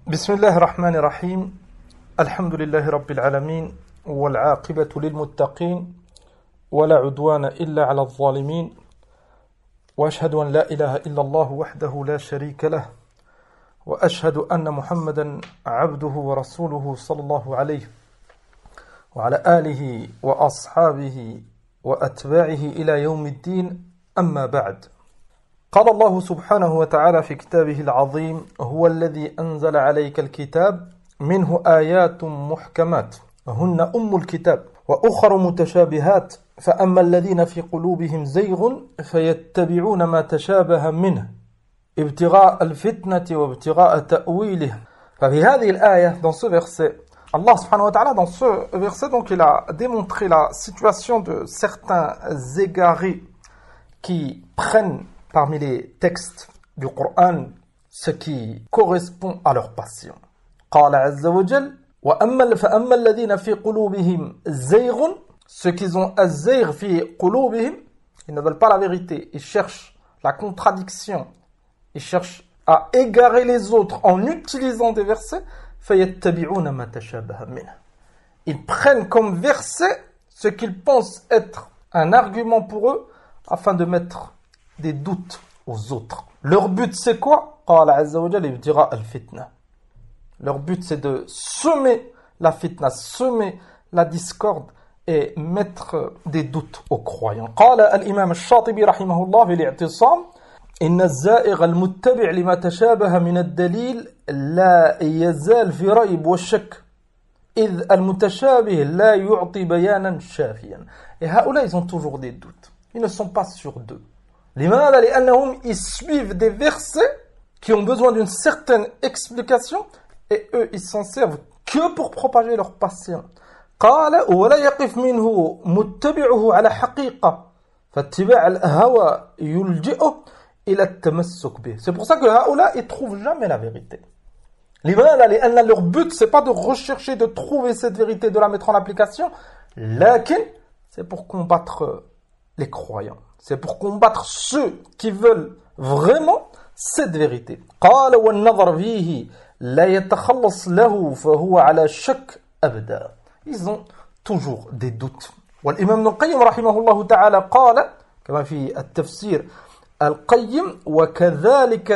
بسم الله الرحمن الرحيم الحمد لله رب العالمين والعاقبة للمتقين ولا عدوان إلا على الظالمين وأشهد أن لا إله إلا الله وحده لا شريك له وأشهد أن محمدا عبده ورسوله صلى الله عليه وعلى آله وأصحابه وأتباعه إلى يوم الدين أما بعد قال الله سبحانه وتعالى في كتابه العظيم هو الذي أنزل عليك الكتاب منه آيات محكمات هن أم الكتاب وأخر متشابهات فأما الذين في قلوبهم زيغ فيتبعون ما تشابه منه ابتغاء الفتنة وابتغاء تأويله. ففي هذه الآية dans ce verset Allah subhanahu wa ta'ala dans ce verset donc il a démontré la situation de certains égarés qui prennent parmi les textes du Coran ce qui correspond à leur passion. قال عز وجل فأما الذين في قلوبهم زيغ ceux qui ont الزيغ في قلوبهم ils ne veulent pas la vérité, ils cherchent la contradiction, ils cherchent à égarer les autres en utilisant des versets. فيتبعون ما تشابه منه ils prennent comme verset ce qu'ils pensent être un argument pour eux afin de mettre des doutes aux autres. Leur but c'est quoi? قال عز وجل ابتغاء الفتنة. Leur but c'est de semer la fitna, semer la discorde et mettre des doutes aux croyants. قال الإمام الشاطبي رحمه الله في الاعتصام إن الزائغ المتبع لما تشابه من الدليل لا يزال في ريب والشك إذ المتشابه لا يعطي بيانا شافيا. Et هؤلاء ils ont toujours des doutes, ils ne sont pas sûrs d'eux. لماذا؟ لأنهم ils suivent des versets qui ont besoin d'une certaine explication et eux ils s'en servent que pour propager leur passion. قال ولا يقف منه متبعه على حقيقة فاتباع الهوى يلجئه إلى التمسك به. C'est pour ça que هؤلاء ils trouvent jamais la vérité. لماذا؟ لأن leur but c'est pas de rechercher de trouver cette vérité, de la mettre en application, لكن c'est pour combattre les croyants. C'est pour combattre ceux qui veulent vraiment cette vérité. قال والنظر فيه لا يتخلص له فهو على شك أبدا. Ils ont toujours des doutes. والإمام ابن القيم رحمه الله تعالى قال كما في التفسير القيم وكذلك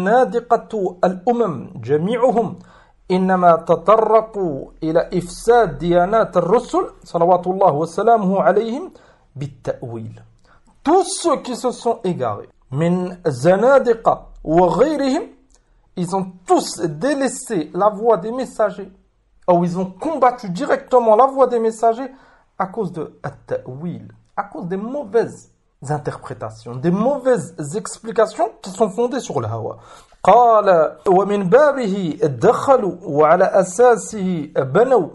زنادقة الأمم جميعهم إنما تطرقوا إلى إفساد ديانات الرسل صلوات الله وسلامه عليهم بالتأويل. Tous ceux qui se sont égarés, min zanadiqa wa ghayrihim, ils ont tous délaissé la voie des messagers, ou ils ont combattu directement la voie des messagers à cause de at-ta'wil, à cause des mauvaises interprétations, des mauvaises explications qui sont fondées sur le hawa. قال ومن بابه دخلوا وعلى أساسه بنوا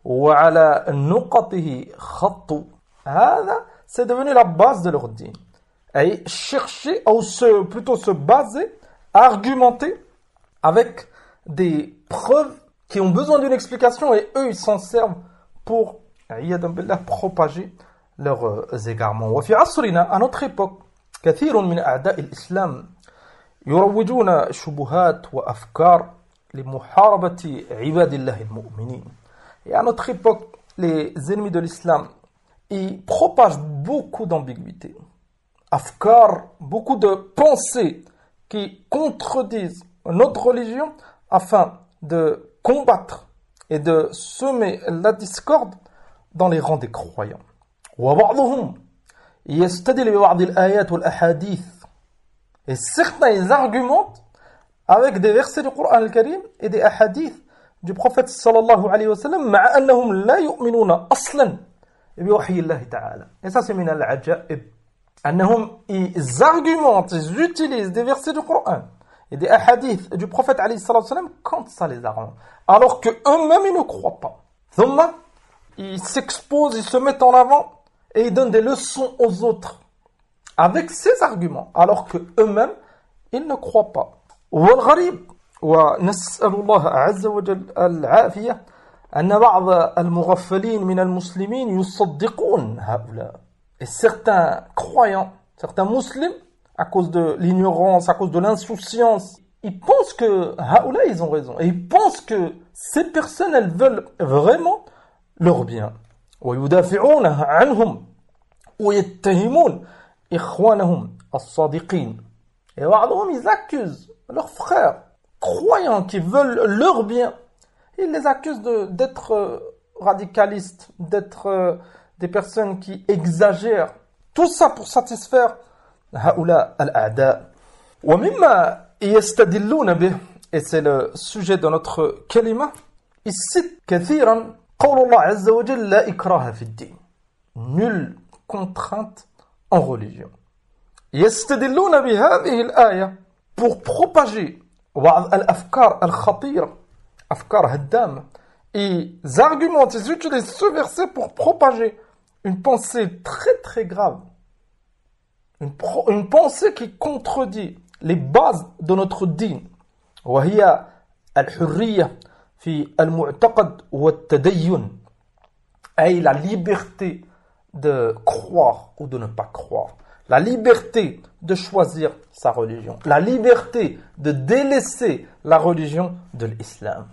وعلى نقطه خطوا. هذا c'est devenu la base de leur dîn. Et chercher, ou plutôt se baser, argumenter avec des preuves qui ont besoin d'une explication et eux ils s'en servent pour propager leurs égarements. وفي عصرنا à notre époque كثير من أعداء الإسلام يروجون شبهات وأفكار لمحاربة عباد الله المؤمنين. Et à notre époque les ennemis de l'islam ils propagent beaucoup d'ambiguïté, afkar, beaucoup de pensées qui contredisent notre religion afin de combattre et de semer la discorde dans les rangs des croyants. وبعضهم يستدل ببعض الآيات والأحاديث. Et certains ils argumentent avec des versets du Coran al-Karim et des hadiths du prophète sallallahu alayhi wa sallam مع أنهم لا يؤمنون أصلاً بوحي الله تعالى. Et ça c'est من العجائب أنهم ils argumentent, ils utilisent des versets du Coran et des hadiths du prophète alayhi sallallahu alayhi wa sallam quand ça les arrange, alors que eux-mêmes ils ne croient pas. ثم ils s'exposent, ils se mettent en avant et ils donnent des leçons aux autres avec ces arguments alors que eux-mêmes ils ne croient pas. والغريب ونسأل الله عز وجل العافية أن بعض المغفلين من المسلمين يصدقون هؤلاء. Et certains croyants, certains musulmans, à cause de l'ignorance, à cause de l'insouciance, ils pensent que Haoula, ils ont raison. Et ils pensent que ces personnes, elles veulent vraiment leur bien. ويدافعون عنهم ويتهمون إخوانهم الصادقين. Et بعضهم, ils accusent leurs frères croyants qui veulent leur bien. Ils les accusent d'être radicalistes, d'être des personnes qui exagèrent. Tout ça pour satisfaire هؤلاء الأعداء. ومما يستدلون به, et c'est le sujet de notre kalima, ils citent كثيرا قول الله عز وجل لا إكراه في الدين. Nulle contrainte en religion. يستدلون بهذه الآية pour propager بعض الأفكار الخطيرة, أفكار هدامة. Ils argumentent, ils utilisent ce verset pour propager une pensée très très grave. Une pensée qui contredit les bases de notre din. وهي الحرية في المعتقد والتدين. أي la liberté de croire ou de ne pas croire. La liberté de choisir sa religion. La liberté de délaisser la religion de l'islam.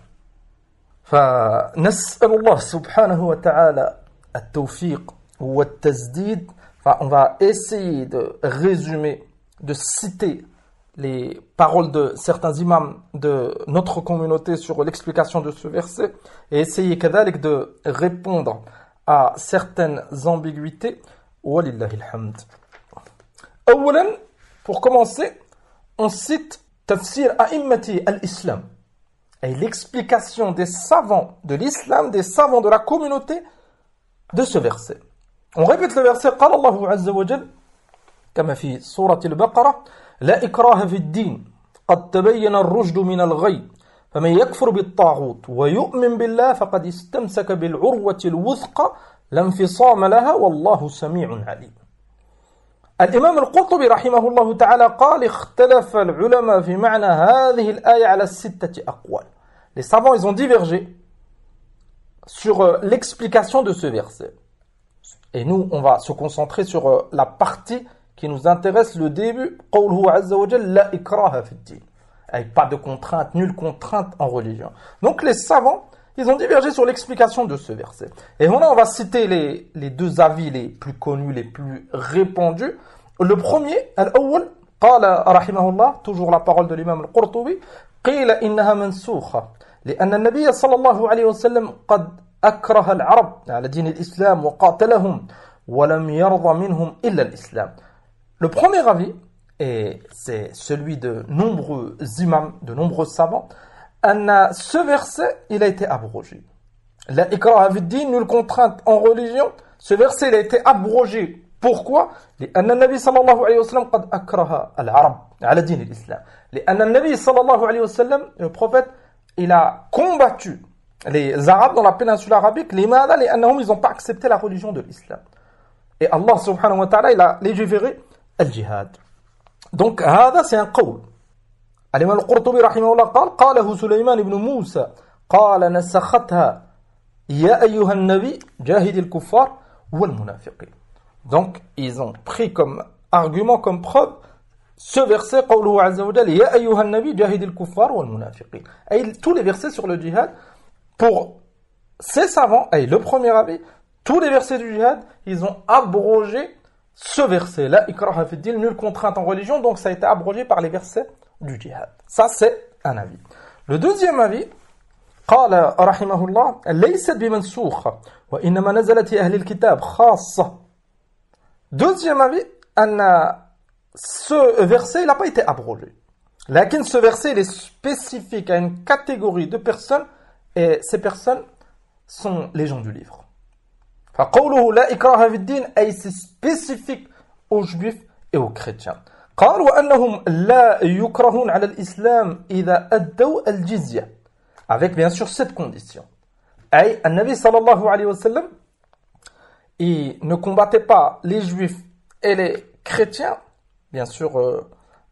فنسأل الله سبحانه وتعالى التوفيق والتسديد. On va essayer de résumer, de citer les paroles de certains imams de notre communauté sur l'explication de ce verset et essayer كذلك de répondre à certaines ambiguïtés. Walillahi alhamd. أولا, pour commencer, on cite tafsir a'immati al-islam, et l'explication des savants de l'islam, des savants de la communauté de ce verset. On répète le verset. قال الله عز وجل كما في سورة البقرة لا إكراه في الدين قد تبين الرشد من الغي فمن يكفر بالطاغوت ويؤمن بالله فقد استمسك بالعروة الوثقى لا انفصام لها والله سميع عليم. الإمام القرطبي رحمه الله تعالى قال اختلف العلماء في معنى هذه الآية على 6 أقوال. Les savants, ils ont divergé sur l'explication de ce verset. Et nous, on va se concentrer sur la partie qui nous intéresse, le début. قوله عز وجل لا إكراه في الدين. Avec pas de contrainte, nulle contrainte en religion. Donc les savants, ils ont divergé sur l'explication de ce verset. Et maintenant, on va citer les deux avis les plus connus, les plus répandus. Le premier, al-awwal, قال رحمه الله, toujours la parole de l'imam al-Qurtubi, قيل إنها منسوخة لأن النبي صلى الله عليه وسلم قد أكره العرب على دين الإسلام وقاتلهم ولم يرضى منهم إلا الإسلام. Le premier avis, et c'est celui de nombreux imams, de nombreux savants, ce verset, il a été abrogé. La ikraha fi din, nulle contrainte en religion. Ce verset, il a été abrogé. Pourquoi? لأن النبي صلى الله عليه وسلم قد أكره العرب على دين الإسلام. لأن النبي صلى الله عليه وسلم, le prophète, il a combattu les Arabes dans la péninsule arabique. لماذا؟ لأنهم, ils n'ont pas accepté la religion de l'islam. Et Allah subhanahu wa ta'ala, il a légiféré al-jihad. Donc, هذا c'est un قول. الإمام القرطبي رحمه الله قال قاله سليمان بن موسى قال نسختها يا أيها النبي جاهد الكفار والمنافقين. Donc, ils ont pris comme argument, comme preuve, ce verset, قوله عز وجل يا أيها النبي جاهد الكفار والمنافقين. Et tous les versets sur le djihad, pour ces savants, et le premier avis, tous les versets du djihad, ils ont abrogé ce verset, la ikraha fi din, nulle contrainte en religion, donc ça a été abrogé par les versets du djihad. Ça, c'est un avis. Le deuxième avis, قال رحمه الله ليست بمنسوخة وإنما نزلت في أهل الكتاب خاصة. Deuxième avis, ce verset, il n'a pas été abrogé. Lakin ce verset, il est spécifique à une catégorie de personnes, et ces personnes sont les gens du livre. فقوله لا إكراه في الدين, أي c'est spécifique aux juifs et aux chrétiens. قال وأنهم لا يكرهون على الإسلام إذا أدوا الجزية. Avec bien sûr cette condition. أي النبي صلى الله عليه وسلم, il ne combattait pas les juifs et les chrétiens, bien sûr,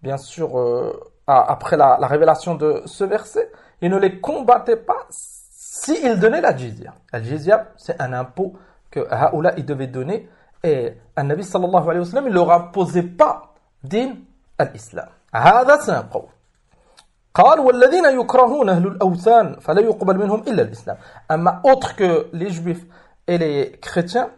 après la révélation de ce verset, il ne les combattait pas s'ils donnaient la jizya. La jizya, c'est un impôt que Haoula, il devait donner, et un Nabi sallallahu alayhi wa sallam, il ne leur imposait pas din al-Islam. هذا c'est un qawl. قال والذين يكرهون أهل الأوثان فلا يقبل منهم إلا الإسلام. أما autre que les juifs et les chrétiens,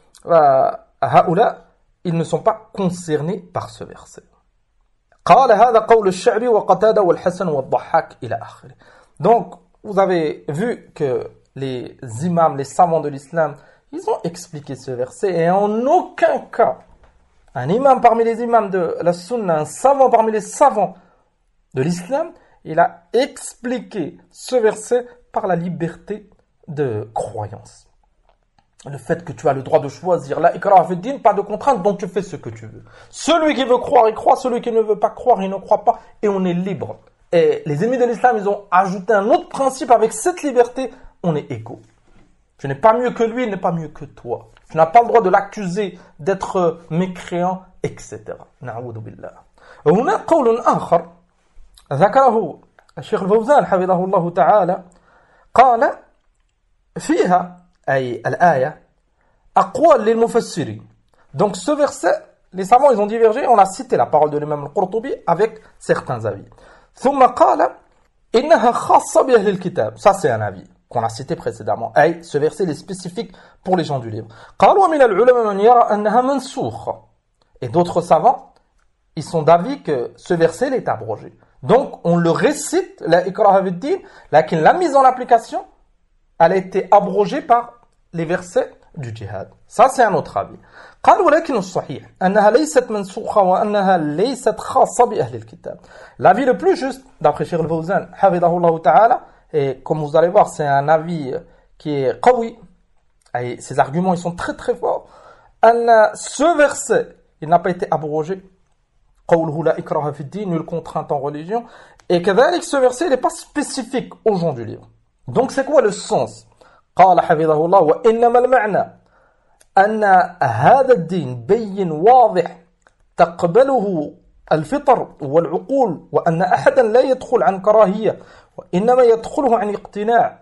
هؤلاء ils ne sont pas concernés par ce verset. قال هذا قول الشعبي وقتادة والحسن والضحاك إلى آخره. Donc vous avez vu que les imams, les savants de l'islam, ils ont expliqué ce verset et en aucun cas un imam parmi les imams de la sunna, un savant parmi les savants de l'islam, il a expliqué ce verset par la liberté de croyance. Le fait que tu as le droit de choisir, la ikrah fi din, pas de contrainte, donc tu fais ce que tu veux. Celui qui veut croire, il croit, celui qui ne veut pas croire, il ne croit pas, et on est libre. Et les ennemis de l'islam, ils ont ajouté un autre principe avec cette liberté, on est égaux. Tu n'es pas mieux que lui, il n'est pas mieux que toi. Tu n'as pas le droit de l'accuser d'être mécréant, etc. Na'oudou billah. هنا قول آخر ذكره الشيخ الفوزان حفظه الله تعالى قال فيها أي الآية أقوال للمفسرين. Donc ce verset, les savants ils ont divergé, on a cité la parole de l'imam al-Qurtubi avec certains avis. ثم قال إنها خاصة بأهل الكتاب. Ça c'est un avis qu'on a cité précédemment. أي ce verset est spécifique pour les gens du livre. قال ومن العلماء من يرى أنها منسوخ. Et d'autres savants, ils sont d'avis que ce verset est abrogé. Donc on le récite, la ikraha fi din, lakin la mise en application, elle a été abrogée par les versets du djihad. Ça c'est un autre avis. قال ولكن الصحيح أنها ليست منسوخة وأنها ليست خاصة بأهل الكتاب. L'avis le plus juste, d'après Cheikh al-Fawzan, حفظه الله تعالى, et comme vous allez voir, c'est un avis qui est qawi, et ses arguments ils sont très très forts. Ce verset, il n'a pas été abrogé. قوله لا إكراه في الدين, nulle contrainte en religion. Et كذلك ce verset, il n'est pas spécifique aux gens du livre. Donc c'est quoi le sens? قال حفظه الله وإنما المعنى أن هذا الدين بين واضح تقبله الفطر والعقول وأن أحدا لا يدخل عن كراهية وإنما يدخله عن اقتناع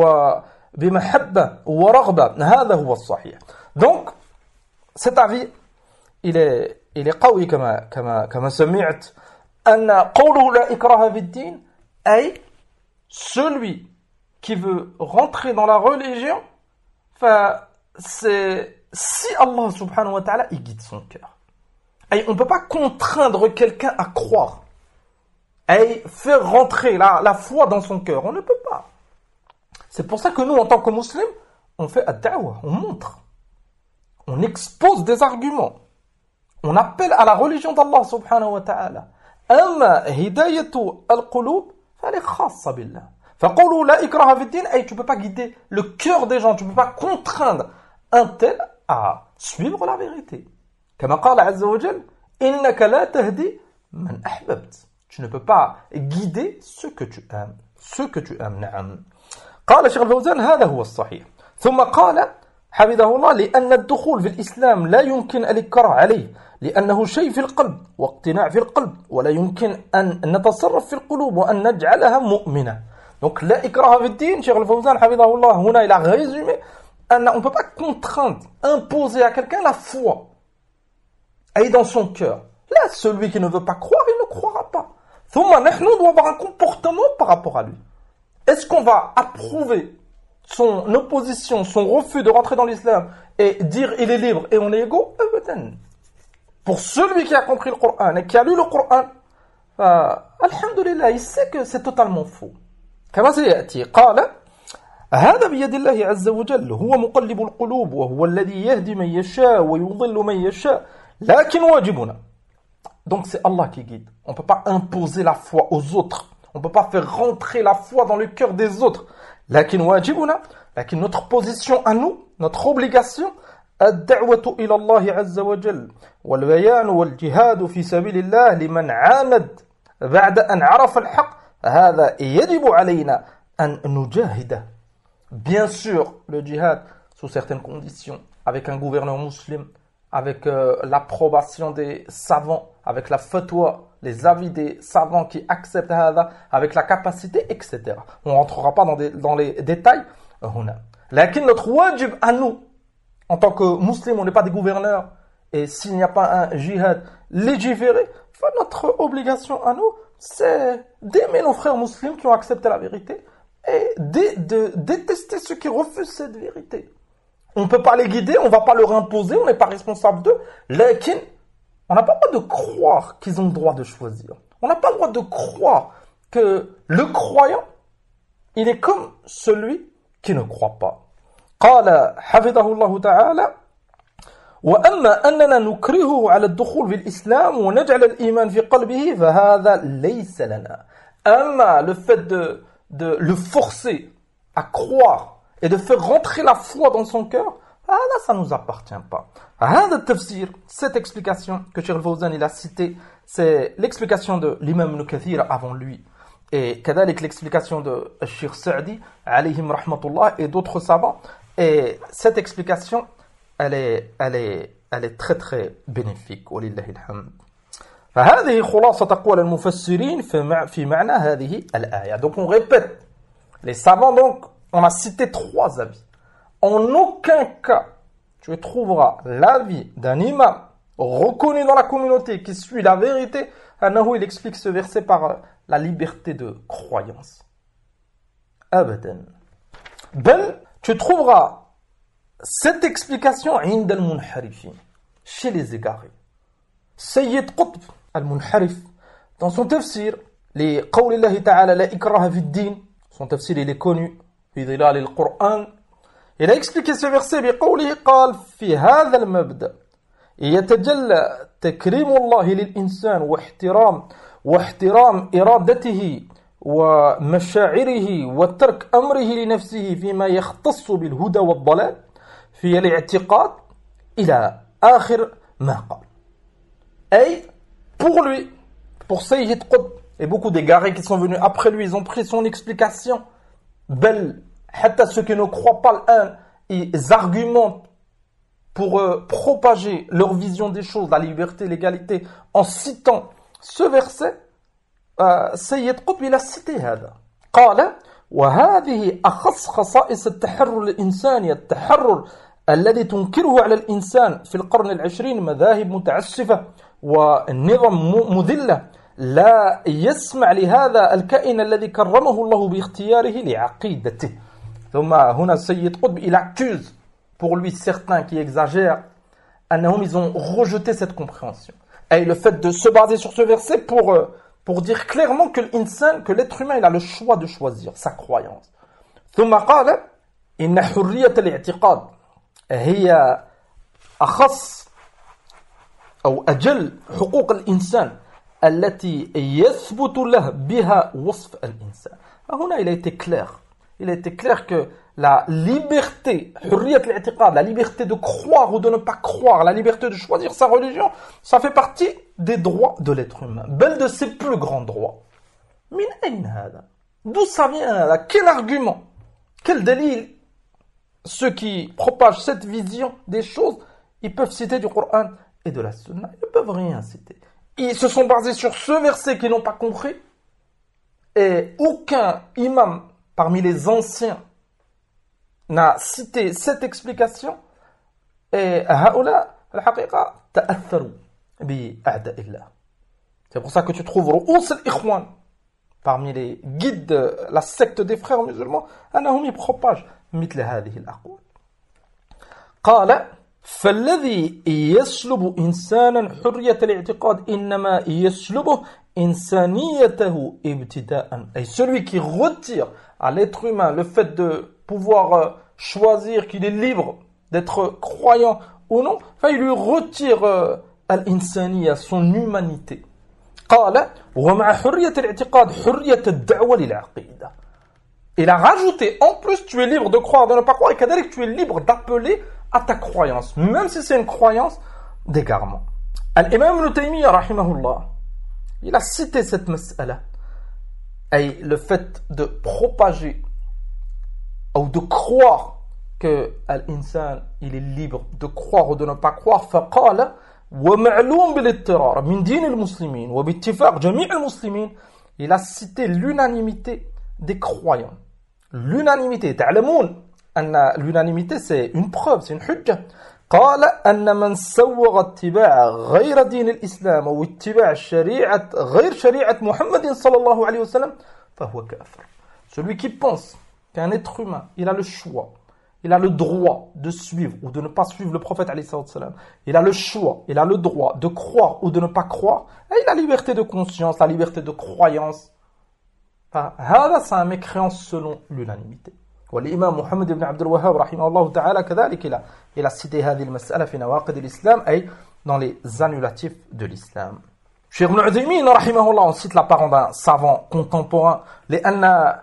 وبمحبة ورغبة. هذا هو الصحيح. Donc cet avis il est قوي كما سمعت أن قوله لا إكراه في الدين أي celui qui veut rentrer dans la religion, c'est si Allah subhanahu wa ta'ala il guide son cœur. Et on ne peut pas contraindre quelqu'un à croire et faire rentrer la foi dans son cœur. On ne peut pas. C'est pour ça que nous, en tant que musulmans, on fait ad-da'wa, on montre. On expose des arguments. On appelle à la religion d'Allah subhanahu wa ta'ala. Amma hidayatu al-qulub, fa'ali khassa billah. فقولوا لا إكراه في الدين أي tu peux pas guider le cœur des gens, tu peux pas contraindre un tel à suivre la vérité. كما قال عز وجل إنك لا تهدي من أحببت. Tu ne peux pas guider ce que tu aimes. نعم. قال شيخ الفوزان هذا هو الصحيح. ثم قال حفظه الله لأن الدخول في الإسلام لا يمكن الإكراه عليه لأنه شيء في القلب واقتناع في القلب ولا يمكن أن نتصرف في القلوب وأن نجعلها مؤمنة. Donc, la ikraha fi din, Cheikh al-Fawzan, hafidahullah, huna, il a résumé, on ne peut pas contraindre, imposer à quelqu'un la foi. Elle est dans son cœur. Là, celui qui ne veut pas croire, il ne croira pas. Thumma, nous doit avoir un comportement par rapport à lui. Est-ce qu'on va approuver son opposition, son refus de rentrer dans l'islam et dire il est libre et on est égaux? Pour celui qui a compris le Coran et qui a lu le Coran, alhamdulillah, il sait que c'est totalement faux. كما سيأتي قال هذا بيد الله عز وجل هو مقلب القلوب وهو الذي يهدي من يشاء ويضل من يشاء لكن واجبنا. Donc c'est Allah qui guide. On ne peut pas imposer la foi aux autres. On ne peut pas faire rentrer la foi dans le cœur des autres. لكن واجبنا, لكن notre position à nous, notre obligation, الدعوة إلى الله عز وجل والبيان والجهاد في سبيل الله لمن عاند بعد أن عرف الحق. هذا يجب علينا أن نجاهده. Bien sûr, le djihad, sous certaines conditions, avec un gouverneur musulman, avec l'approbation des savants, avec la fatwa, les avis des savants qui acceptent hada, avec la capacité, etc. On ne rentrera pas dans les détails. Lakin notre wajib à nous, en tant que musulmans, on n'est pas des gouverneurs, et s'il n'y a pas un djihad légiféré, Notre obligation à nous, c'est d'aimer nos frères musulmans qui ont accepté la vérité et de détester ceux qui refusent cette vérité. On ne peut pas les guider, on ne va pas leur imposer, on n'est pas responsable d'eux. Lakin, on n'a pas le droit de croire qu'ils ont le droit de choisir. On n'a pas le droit de croire que le croyant, il est comme celui qui ne croit pas. قال حفظه الله تعالى وأما أننا نكرهه على الدخول في الإسلام ونجعل الإيمان في قلبه فهذا ليس لنا. أما le fait de le forcer à croire et de faire rentrer la foi dans son cœur, là, ça ne nous appartient pas. هذا التفسير, cette explication que Cheikh Al-Fawzan il a citée, c'est l'explication de l'imam Ibn Kathir avant lui. Et كذلك l'explication de Cheikh Sa'di, alayhim rahmatullah, et d'autres savants. Et cette explication, elle est très très bénéfique. ولله الحمد. فهذه خلاصة أقوال المفسرين في معنى هذه الآية. Donc on répète. Les savants donc, on a cité 3 avis. En aucun cas, tu trouveras l'avis d'un imam reconnu dans la communauté qui suit la vérité. Anahu, il explique ce verset par la liberté de croyance. Abadan. Bel, tu trouveras cette explication عند المنحرفين, chez les égarés. Sayyid Qutb al-Munharif, dans son tafsir, les قول الله تعالى لا إكراه في الدين, son tafsir il est connu, في ظلال القرآن, il a expliqué ce verset بقوله قال في هذا المبدأ يتجلى تكريم الله للإنسان واحترام إرادته ومشاعره وترك أمره لنفسه فيما يختص بالهدى والضلال في الاعتقاد إلى آخر ما قال. Et pour lui, pour Sayyid Qutb, et beaucoup d'égarés qui sont venus après lui, ils ont pris son explication. Bel, hatta ceux qui ne croient pas l'un, ils argumentent pour propager leur vision des choses, la liberté, l'égalité, en citant ce verset. سيد قطب إلى cité هذا قال وهذه أخص خصائص التحرر الإنساني التحرر الذي تنكره على الإنسان في القرن العشرين مذاهب متعسفة والنظم مذلة لا يسمع لهذا الكائن الذي كرمه الله باختياره لعقيدته. ثم هنا السيد قطب il accuse pour lui certains qui exagèrent أنهم ils ont rejeté cette compréhension et le fait de se baser sur ce verset pour dire clairement que l'insan, que l'être humain, il a le choix de choisir sa croyance. ثم قال إن حرية الاعتقاد هي أخص أو أجل حقوق الإنسان التي يثبت له بها وصف الإنسان. هنا il a été clair. Il a été clair que la liberté, حرية الاعتقاد, la liberté de croire ou de ne pas croire, la liberté de choisir sa religion, ça fait partie des droits de l'être humain. Bel de ses plus grands droits. Min ayn hada? D'où ça vient là? Quel argument? Quel dalil? Ceux qui propagent cette vision des choses, ils peuvent citer du Coran et de la Sunna. Ils ne peuvent rien citer. Ils se sont basés sur ce verset qu'ils n'ont pas compris. Et aucun imam parmi les anciens n'a cité cette explication. Et هؤلاء الحقيقة تأثروا بأعداء الله. C'est pour ça que tu trouves رؤوس الإخوان parmi les guides de la secte des frères musulmans, أنهم يبropagent مثل هذه الأقوال. قال فالذي يسلب إنسانا حرية الاعتقاد إنما يسلبه إنسانيته ابتداء. Et celui qui retire à l'être humain le fait de pouvoir choisir qu'il est libre d'être croyant ou non, enfin, il lui retire al-insaniya, son humanité. قال ومع حرية الاعتقاد حرية الدعوة للعقيدة. Il a rajouté, en plus tu es libre de croire, de ne pas croire, et que tu es libre d'appeler à ta croyance, même si c'est une croyance d'égarement. Al-Imam Ibn Taymiyyah, rahimahullah, il a cité cette mas'ala, et le fait de propager ou de croire que l'insan il est libre de croire ou de ne pas croire. فقال ومعلوم بالاضطرار من دين المسلمين وباتفاق جميع المسلمين. Il a cité l'unanimité des croyants. L'unanimité. تعلمون أن l'unanimité c'est une preuve, c'est une حجة. قال أن من سوغ اتباع غير دين الإسلام أو اتباع شريعة غير شريعة محمد صلى الله عليه وسلم فهو كافر. Celui qui pense qu'un être humain, il a le choix, il a le droit de suivre ou de ne pas suivre le prophète alayhi salam. Il a le choix, il a le droit de croire ou de ne pas croire. Et il a la liberté de conscience, la liberté de croyance. هذا c'est un mécréant selon l'unanimité. والإمام محمد بن عبد الوهاب رحمه الله تعالى كذلك il a cité هذه المسألة في نواقض الإسلام أي dans les annulatifs de l'islam. Cheikh Ibn Uthaymin رحمه الله, on cite la parole d'un savant contemporain, لأن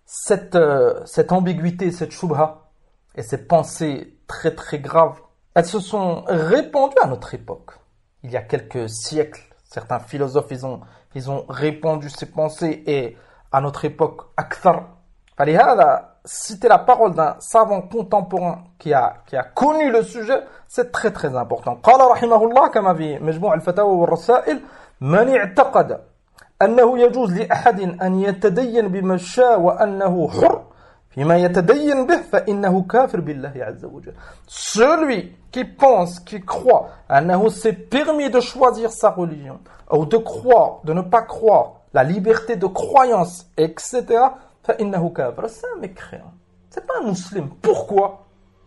cette ambiguïté, cette shubha et ces pensées très très graves, elles se sont répandues à notre époque. Il y a quelques siècles, certains philosophes ils ont répandu ces pensées et à notre époque, akthar. فلهذا citer la parole d'un savant contemporain qui a connu le sujet, c'est très très important. قال رحمه الله كما في مجموع الفتاوى والرسائل: من اعتقد أنه يجوز لأحد أن يتدين بما شاء وأنه حر فيما يتدين به فإنه كافر بالله عز وجل. Celui qui pense, qui croit, أنه c'est permis de choisir sa religion, ou de croire, de ne pas croire, la liberté de croyance, etc. فإنه كافر. C'est un mécréant. C'est pas un musulman. Pourquoi?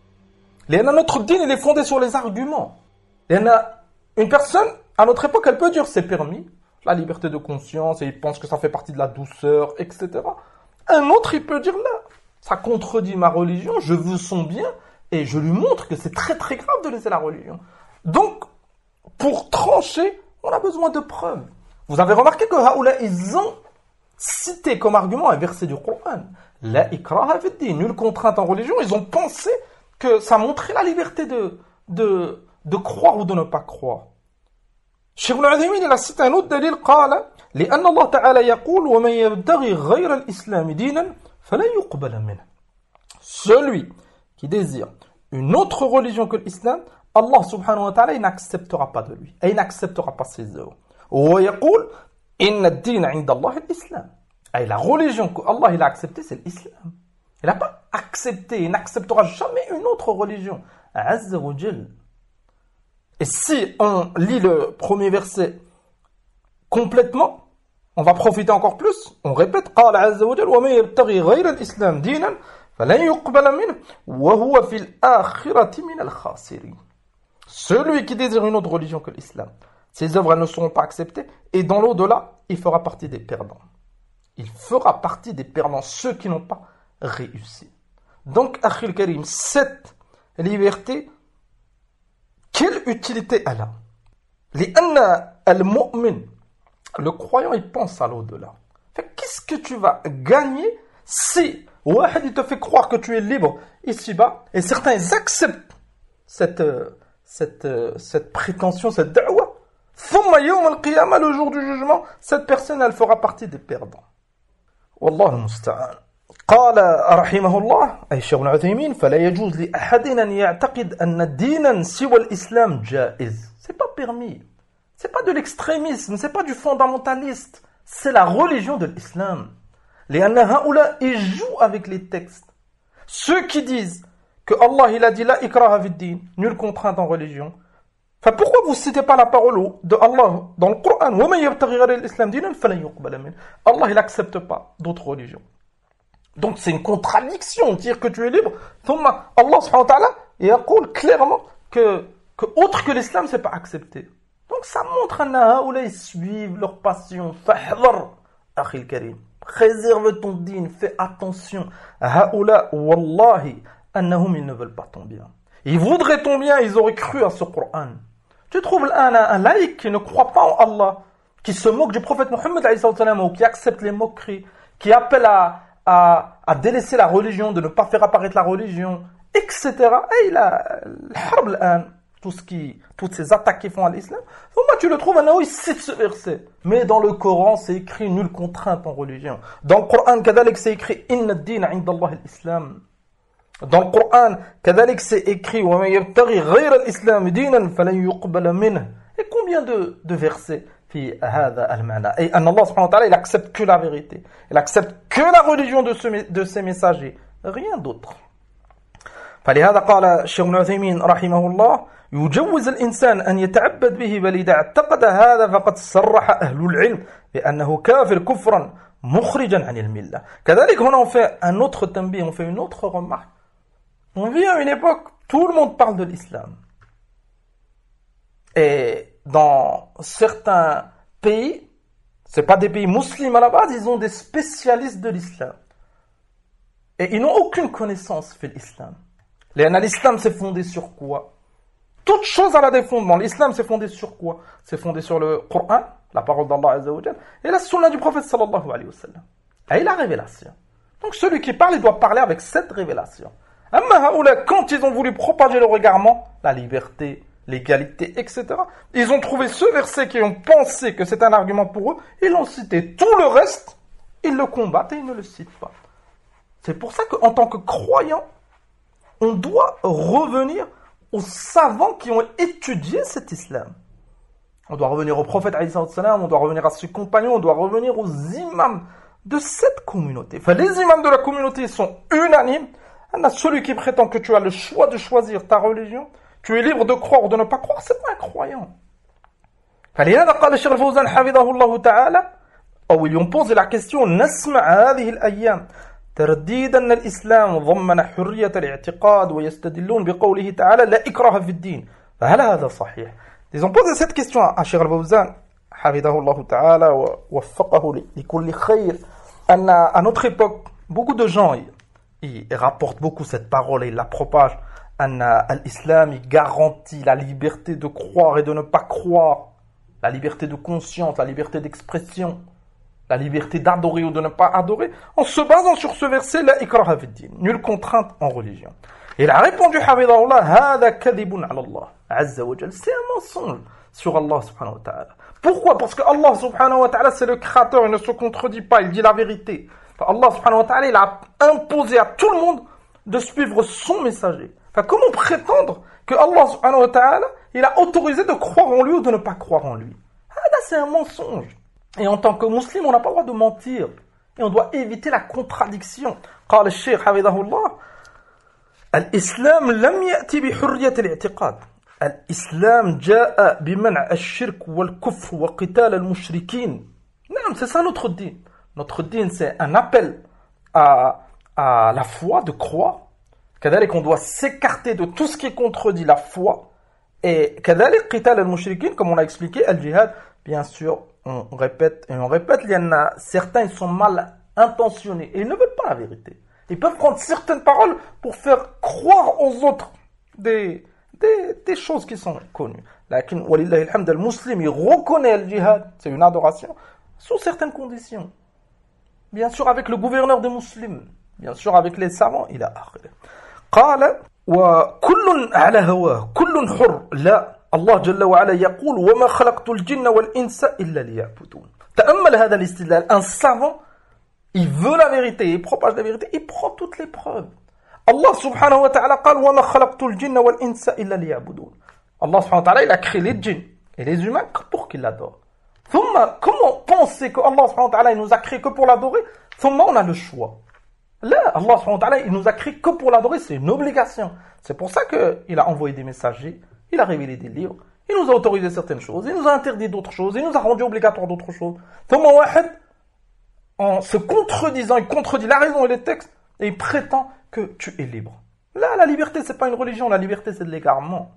Notre dîne, il est fondé sur les arguments. Une personne, à notre époque, elle peut dire c'est permis, la liberté de conscience, et il pense que ça fait partie de la douceur, etc. Un autre, il peut dire là, ça contredit ma religion, je veux son bien, et je lui montre que c'est très très grave de laisser la religion. Donc, pour trancher, on a besoin de preuves. Vous avez remarqué que Haoula, ils ont cité comme argument un verset du Coran. La ikraha fi din, nulle contrainte en religion. Ils ont pensé que ça montrait la liberté de croire ou de ne pas croire. Cheikh Ibn Uthaymin, il a cité un autre dalil, قال لأن الله تعالى يقول ومن يبتغي غير الإسلام دينا فلا يقبل منه. Celui qui désire une autre religion que l'islam, Allah subhanahu wa ta'ala, il n'acceptera pas de lui. Et il n'acceptera pas ses œuvres. ويقول إن الدين عند الله الإسلام. Et la religion qu'Allah il a acceptée, c'est l'islam. Il n'a pas accepté, il n'acceptera jamais une autre religion. Azza wa Jal. Et si on lit le premier verset complètement, on va profiter encore plus. On répète, قال عز وجل ومن يبتغي غير الإسلام دينا فلن يقبل منه وهو في الآخرة من الخاسرين. Celui qui désire une autre religion que l'islam, ses œuvres ne seront pas acceptées, et dans l'au-delà, il fera partie des perdants. Il fera partie des perdants, ceux qui n'ont pas réussi. Donc, Akhil Karim, cette liberté, quelle utilité elle a? لأن المؤمن, le croyant, il pense à l'au-delà. Qu'est-ce que tu vas gagner si Wahid il te fait croire que tu es libre ici-bas, et certains ils acceptent cette prétention, cette da'wa. ثم يوم القيامة, le jour du jugement, cette personne elle fera partie des perdants. والله المستعان. قال رحمه الله أي شيخ ابن عثيمين فلا يجوز لأحد أن يعتقد أن دينا سوى الإسلام جائز. C'est pas permis. C'est pas de l'extrémisme, c'est pas du fondamentaliste. C'est la religion de l'islam. لأن هؤلاء ils jouent avec les textes. Ceux qui disent que Allah il a dit la ikraha fi din, nulle contrainte en religion. Enfin, pourquoi vous ne citez pas la parole de Allah dans le Coran? Allah, il n'accepte pas d'autres religions. Donc, c'est une contradiction de dire que tu es libre. Allah, subhanahu wa ta'ala, il dit clairement que autre que l'islam, c'est pas accepté. Donc, ça montre qu'ils suivent leur passion. Fahdhar, akhil karim. Préserve ton dîn, fais attention. Haoula, wallahi, annahum, ils ne veulent pas ton bien. Ils voudraient ton bien, ils auraient cru à ce Coran. Tu trouves un laïc qui ne croit pas en Allah, qui se moque du prophète Mohammed ou qui accepte les moqueries, qui appelle à délaisser la religion, de ne pas faire apparaître la religion, etc. Et il a toutes ces attaques qu'ils font à l'islam. Moi, tu le trouves il cite ce verset. Mais dans le Coran, c'est écrit nulle contrainte en religion. Dans le Coran, kadalik, c'est écrit inna ad-din 'inda Allah al-islam. Dans le Coran, كذلك c'est écrit وَمَنْ يَبْتَغِي غَيْرَ الْإِسْلَامِ دِينًا فَلَنْ يُقْبَلَ مِنْهُ. Et combien de versets في هذا المعنى. Et Allah subhanahu wa ta'ala, il accepte que la vérité. Il accepte que la religion de ses messagers. Rien d'autre. فلهذا قال الشيخ ابن عثيمين رحمه الله يجوز الإنسان أن يتعبد به بل إذا اعتقد هذا فقد صرح أهل العلم بأنه كافر كفرا مخرجا عن الملة. كذلك هنا on fait un autre tanbih, on fait une autre remarque. On vit à une époque, tout le monde parle de l'islam. Et dans certains pays, c'est pas des pays musulmans à la base, ils ont des spécialistes de l'islam. Et ils n'ont aucune connaissance de l'islam. L'islam s'est fondé sur quoi? Toute chose a des fondements. L'islam s'est fondé sur quoi? C'est fondé sur le Coran, la parole d'Allah Azza wa Jal, et la sunna du prophète sallallahu alayhi wa sallam. Et la révélation. Donc celui qui parle, il doit parler avec cette révélation. Amma haoula, quand ils ont voulu propager le regarement, la liberté, l'égalité, etc., ils ont trouvé ce verset qui ont pensé que c'est un argument pour eux, ils l'ont cité. Tout le reste, ils le combattent et ils ne le citent pas. C'est pour ça qu'en tant que croyant, on doit revenir aux savants qui ont étudié cet islam. On doit revenir au prophète, on doit revenir à ses compagnons, on doit revenir aux imams de cette communauté. Enfin, les imams de la communauté sont unanimes. Celui qui prétend que tu as le choix de choisir ta religion, tu es libre de croire ou de ne pas croire, c'est pas un croyant. فلهذا قال الشيخ الفوزان حفظه الله تعالى أو اليوم pose la question نسمع هذه الأيام ترديدا أن الإسلام ضمن حرية الاعتقاد ويستدلون بقوله تعالى لا إكراه في الدين فهل هذا صحيح؟ Ils ont posé cette question à Cheikh Al-Fawzan حفظه الله تعالى ووفقه لكل خير أن à notre époque beaucoup de gens ils rapportent beaucoup cette parole et ils la propagent. L'islam il garantit la liberté de croire et de ne pas croire, la liberté de conscience, la liberté d'expression, la liberté d'adorer ou de ne pas adorer, en se basant sur ce verset, la ikraha fi ddin, nulle contrainte en religion. Et il a répondu, hafidahullah, hada kadibun ala Allah, azza wa jal, c'est un mensonge sur Allah subhanahu wa ta'ala. Pourquoi? Parce que Allah subhanahu wa ta'ala c'est le créateur, il ne se contredit pas, il dit la vérité. Allah subhanahu wa ta'ala, il a imposé à tout le monde de suivre son messager. Enfin, comment prétendre que Allah subhanahu wa ta'ala, il a autorisé de croire en lui ou de ne pas croire en lui? Ah, là, c'est un mensonge. Et en tant que musulman, on n'a pas le droit de mentir. Et on doit éviter la contradiction. قال الشيخ حفظه الله الإسلام لم يأتي بحرية الاعتقاد الإسلام جاء بمنع الشرك والكفر وقتال المشركين. Non, c'est ça notre din. Notre din, c'est un appel à la foi, de croire. كذلك on doit s'écarter de tout ce qui contredit la foi. Et كذلك قتال المشركين, comme on l'a expliqué, al-jihad, bien sûr, on répète, il y en a certains, ils sont mal intentionnés et ils ne veulent pas la vérité. Ils peuvent prendre certaines paroles pour faire croire aux autres des choses qui sont connues. لكن ولله الحمد المسلم, il reconnaît le jihad, c'est une adoration, sous certaines conditions. Bien sûr avec le gouverneur des musulmans, bien sûr avec les savants, il a akhir. قال وكل على هواه كل حر لا الله جل وعلا يقول وما خلقت الجن والإنس إلا ليعبدون. تأمل هذا الاستدلال. Un savant, il veut la vérité, il propage la vérité, il prend toutes les preuves. Allah subhanahu wa ta'ala قال وما خلقت الجن والإنس إلا ليعبدون. Allah subhanahu wa ta'ala, il a créé les djinns et les humains pour qu'ils l'adorent. ثم, comment penser que Allah subhanahu wa ta'ala il nous a créé que pour l'adorer? ثم, on a le choix. Là, Allah subhanahu wa ta'ala, il nous a créé que pour l'adorer, c'est une obligation. C'est pour ça qu'il a envoyé des messagers, il a révélé des livres, il nous a autorisé certaines choses, il nous a interdit d'autres choses, il nous a rendu obligatoire d'autres choses. Thomas Wahed, en se contredisant, il contredit la raison et les textes, et il prétend que tu es libre. Là, la liberté, c'est pas une religion, la liberté, c'est de l'égarement.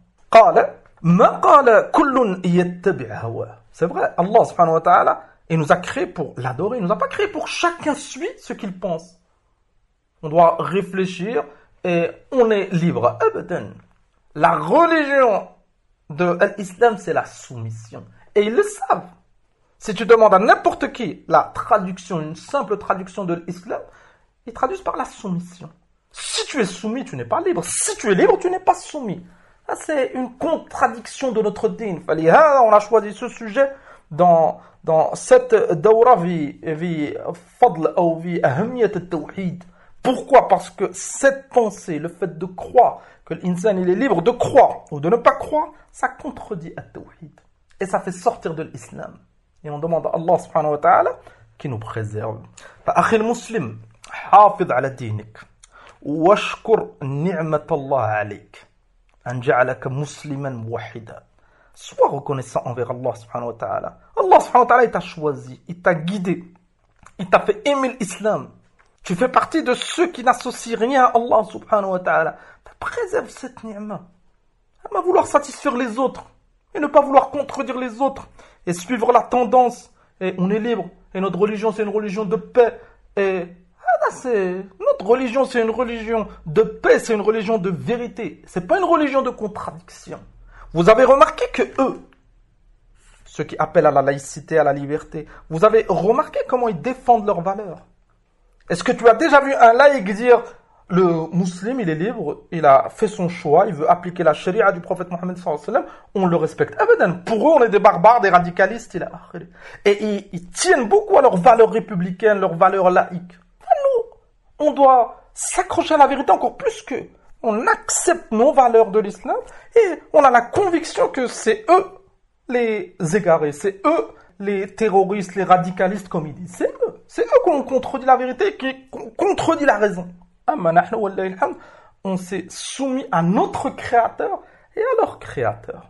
C'est vrai, Allah subhanahu wa ta'ala, il nous a créé pour l'adorer, il nous a pas créé pour chacun suit ce qu'il pense. On doit réfléchir et on est libre. La religion de l'islam, c'est la soumission. Et ils le savent. Si tu demandes à n'importe qui la traduction, une simple traduction de l'islam, ils traduisent par la soumission. Si tu es soumis, tu n'es pas libre. Si tu es libre, tu n'es pas soumis. Ça, c'est une contradiction de notre din. On a choisi ce sujet dans cette dawra vi fadl ou vi ahamiyat al-tawhid. Pourquoi? Parce que cette pensée, le fait de croire que l'insan il est libre de croire ou de ne pas croire, ça contredit at-tawhid. Et ça fait sortir de l'islam. Et on demande à Allah subhanahu wa ta'ala qui nous préserve. فأخي المسلم حافظ على دينك واشكر نعمة الله عليك أن جعلك مسلما موحدا. Sois reconnaissant envers Allah subhanahu wa ta'ala. Allah subhanahu wa ta'ala, il t'a choisi, il t'a guidé, il t'a fait aimer l'islam. Tu fais partie de ceux qui n'associent rien à Allah subhanahu wa ta'ala. Préserve cette ni'ma. À vouloir satisfaire les autres et ne pas vouloir contredire les autres et suivre la tendance. Et on est libre. Et notre religion, c'est une religion de paix. Et notre religion, c'est une religion de paix, c'est une religion de vérité. C'est pas une religion de contradiction. Vous avez remarqué que eux, ceux qui appellent à la laïcité, à la liberté, vous avez remarqué comment ils défendent leurs valeurs. Est-ce que tu as déjà vu un laïc dire le musulman, il est libre, il a fait son choix, il veut appliquer la charia du prophète Mohammed sallallahu alayhi wa sallam, on le respecte. Abadan, pour eux, on est des barbares, des radicalistes. Et ils tiennent beaucoup à leurs valeurs républicaines, leurs valeurs laïques. Nous, on doit s'accrocher à la vérité encore plus qu'eux. On accepte nos valeurs de l'islam et on a la conviction que c'est eux les égarés, c'est eux les terroristes, les radicalistes comme ils disent. C'est eux qu'on contredit la vérité, qui contredit la raison. On s'est soumis à notre créateur et à leur créateur.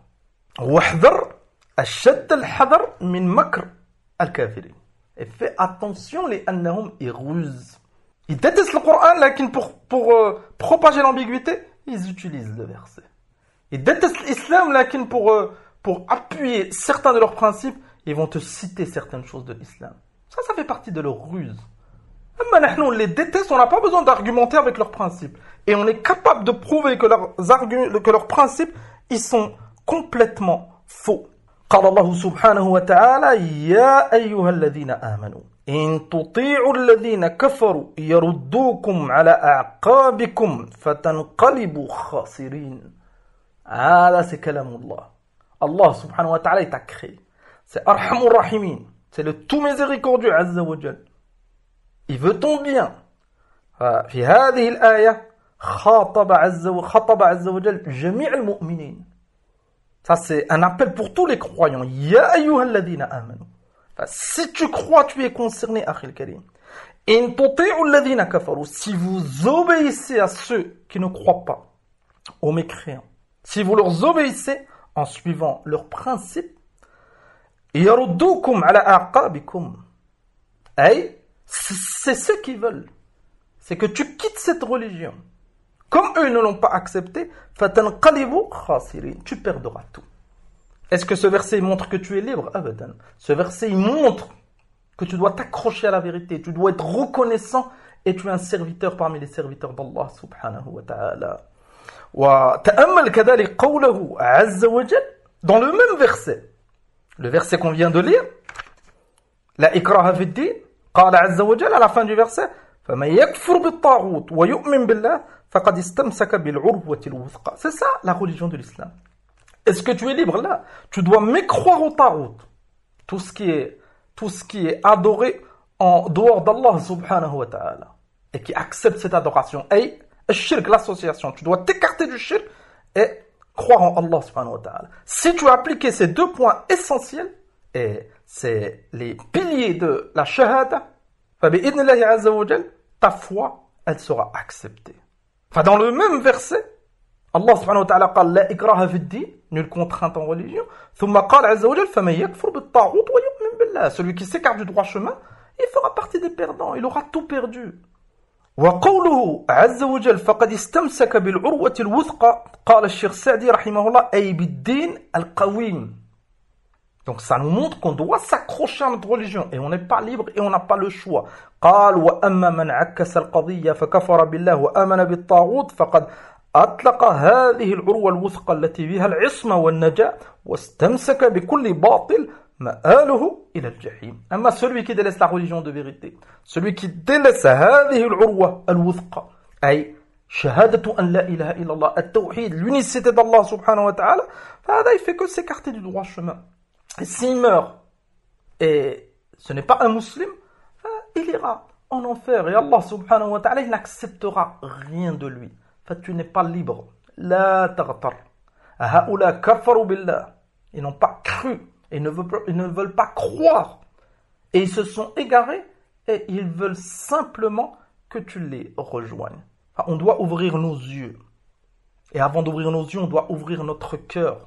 Et fais attention, les annahum, ils rusent. Ils détestent le Coran, là, pour propager l'ambiguïté, ils utilisent le verset. Ils détestent l'islam, là, pour appuyer certains de leurs principes, ils vont te citer certaines choses de l'islam. Ça fait partie de leur ruse. On les déteste, on n'a pas besoin d'argumenter avec leurs principes. Et on est capable de prouver que leurs principes, ils sont complètement faux. قال الله سبحانه وتعالى يا أيها الذين آمنوا إن تطيعوا الذين كفروا يردوكم على أعقابكم فتنقلبوا خاسرين. هذا c'est كلام الله. Allah subhanahu wa ta'ala t'a créé. C'est Arhamur Rahimin. C'est le tout miséricordieux Azza wa Jal. Il veut ton bien. في هذه الآية خاطب عز وجل جميع المؤمنين. Ça, c'est un appel pour tous les croyants. Ya ayyuhalladhina amanu. Si tu crois, tu es concerné, akhil karim. In tuti'u alladhina kafaru. Si vous obéissez à ceux qui ne croient pas, aux mécréants, si vous leur obéissez en suivant leurs principes, yaruddukum ala aqabikum. C'est ce qu'ils veulent. C'est que tu quittes cette religion. Comme eux ne l'ont pas accepté, fatanqalibu khasirin, tu perdras tout. Est-ce que ce verset montre que tu es libre? Abadan. Ce verset il montre que tu dois t'accrocher à la vérité, tu dois être reconnaissant et tu es un serviteur parmi les serviteurs d'Allah subhanahu wa ta'ala. Wa ta'ammal kadhalik qawluhu azza wa jal, dans le même verset, le verset qu'on vient de lire, la ikraha fi ddin, qala azza wa jal, à la fin du verset, faman yakfur bit-taghut wa yu'min billah faqad istamsaka bil-'urwati al-wuthqa. C'est ça la religion de l'islam. Est-ce que tu es libre là? Tu dois mécroire au taghut, tout ce qui est adoré en dehors d'Allah subhanahu wa ta'ala et qui accepte cette adoration. Et shirk, l'association, tu dois t'écarter du shirk et croire en Allah subhanahu wa ta'ala. Si tu as appliqué ces deux points essentiels, et c'est les piliers de la shahada, fabi'idnillahi azza wa jal, ta foi, elle sera acceptée. Dans le même verset, Allah subhanahu wa ta'ala قال لا إكراه في الدين, nulle contrainte en religion. ثم قال عز وجل فمن يكفر بالطاغوت ويؤمن بالله. Celui qui s'écarte du droit chemin, il fera partie des perdants, il aura tout perdu. وقوله عز وجل فقد استمسك بالعروة الوثقى قال الشيخ سعدي رحمه الله أي بالدين القويم. Donc ça nous montre qu'on doit s'accrocher à notre religion et on n'est pas libre et on n'a pas le choix. قال وأما من عكس القضية فكفر بالله وآمن بالطاغوت فقد أطلق هذه العروة الوثقى التي بها العصمة والنجاة واستمسك بكل باطل مآله إلى الجحيم. أما celui qui délaisse la religion de vérité, celui qui délaisse هذه العروة الوثقى أي شهادة أن لا إله إلا الله, التوحيد, l'unicité d'Allah subhanahu wa ta'ala, فهذا il fait que s'écarter du droit chemin. Et s'il meurt et ce n'est pas un musulman, il ira en enfer et Allah subhanahu wa ta'ala il n'acceptera rien de lui. Tu n'es pas libre. La taghtar. Haoula kafaru billah. Ils n'ont pas cru. Ils ne veulent pas croire. Et ils se sont égarés et ils veulent simplement que tu les rejoignes. On doit ouvrir nos yeux. Et avant d'ouvrir nos yeux, on doit ouvrir notre cœur.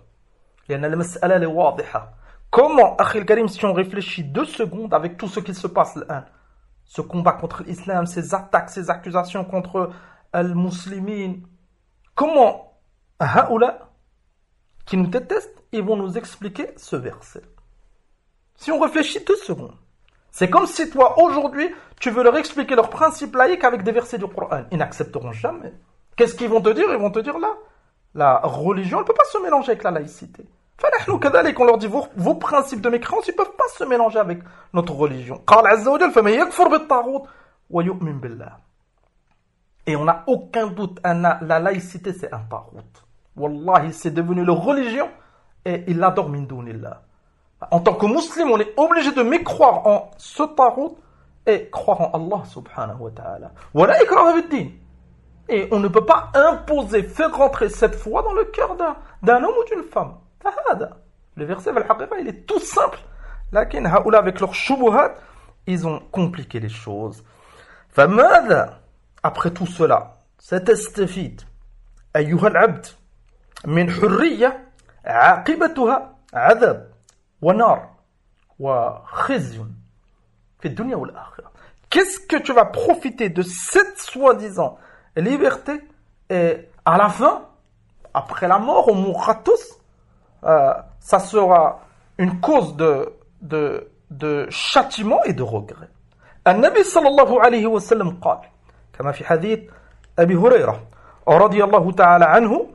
Comment, Akhil Karim, si on réfléchit 2 secondes avec tout ce qui se passe là, ce combat contre l'islam, ces attaques, ces accusations contre al-muslimin, comment Haoula, qui nous détestent, ils vont nous expliquer ce verset. Si on réfléchit 2 secondes, c'est comme si toi, aujourd'hui, tu veux leur expliquer leurs principes laïques avec des versets du Coran. Ils n'accepteront jamais. Qu'est-ce qu'ils vont te dire? Ils vont te dire là, la religion, elle ne peut pas se mélanger avec la laïcité. On leur dit vos principes de mécréance, ils ne peuvent pas se mélanger avec notre religion. Et on n'a aucun doute, la laïcité c'est un tarout. Wallahi, c'est devenu leur religion et ils l'adorent min dunillah. En tant que musulman, on est obligé de mécroire en ce tarout et croire en Allah subhanahu wa ta'ala. Wala ikraha fid-din. Et on ne peut pas imposer, faire rentrer cette foi dans le cœur d'un homme ou d'une femme. Le verset, il est tout simple. Lakin haoula, avec leurs shubuhat, ils ont compliqué les choses. فماذا, après tout cela, ستستفيد أيها العبد من حرية عاقبتها عذاب ونار وخزي في الدنيا والآخرة. Qu'est-ce que tu vas profiter de cette soi-disant liberté et à la fin, après la mort, on mourra tous. Ça sera une cause de châtiment et de regret. النبي صلى الله عليه وسلم قال كما في حديث أبي هريرة رضي الله تعالى عنه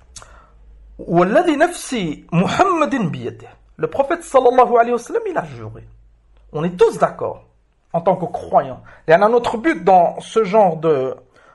والذي نفسي محمد بيده. Le prophète صلى الله عليه وسلم, il a juré. On est tous d'accord en tant que croyants. Il y en a notre but dans ce genre de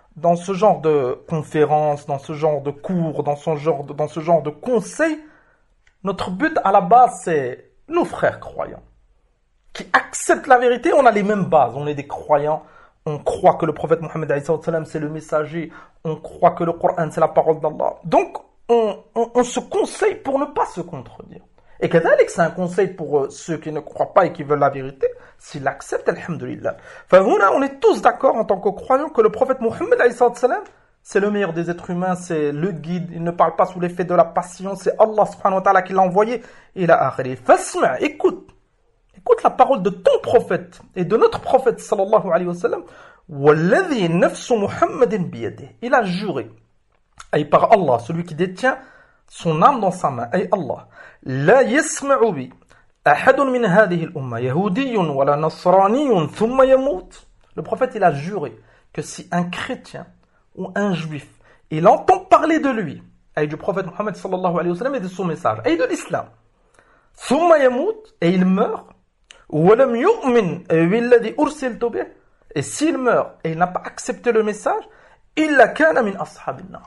conférences, dans ce genre de cours, dans ce genre de conseils. Notre but à la base, c'est nos frères croyants qui acceptent la vérité. On a les mêmes bases, on est des croyants. On croit que le prophète Mohammed c'est le messager. On croit que le Coran c'est la parole d'Allah. Donc, on se conseille pour ne pas se contredire. Et kadalik, c'est un conseil pour ceux qui ne croient pas et qui veulent la vérité. S'ils l'acceptent, alhamdulillah. On est tous d'accord en tant que croyants que le prophète Mohammed c'est le meilleur des êtres humains, c'est le guide, il ne parle pas sous l'effet de la passion, c'est Allah subhanahu wa ta'ala qui l'a envoyé. Et là, fasma, écoute la parole de ton prophète et de notre prophète sallallahu alayhi wa sallam. Walladhi nafsu Muhammadin biyadih. Il a juré, et par Allah, celui qui détient son âme dans sa main, et Allah, la yasma'u bi ahadun min hadhihi al-umma yahudiyyun wala nasraniyyun thumma yamut. Le prophète, il a juré que si un chrétien ou un juif, il entend parler de lui, et du prophète Mohammed sallallahu alayhi wa sallam et de son message, et de l'islam, thumma yamut, et il meurt, walam yu'min billadhi ursiltu bih, et s'il meurt et il n'a pas accepté le message, illa kana min ashabin nar.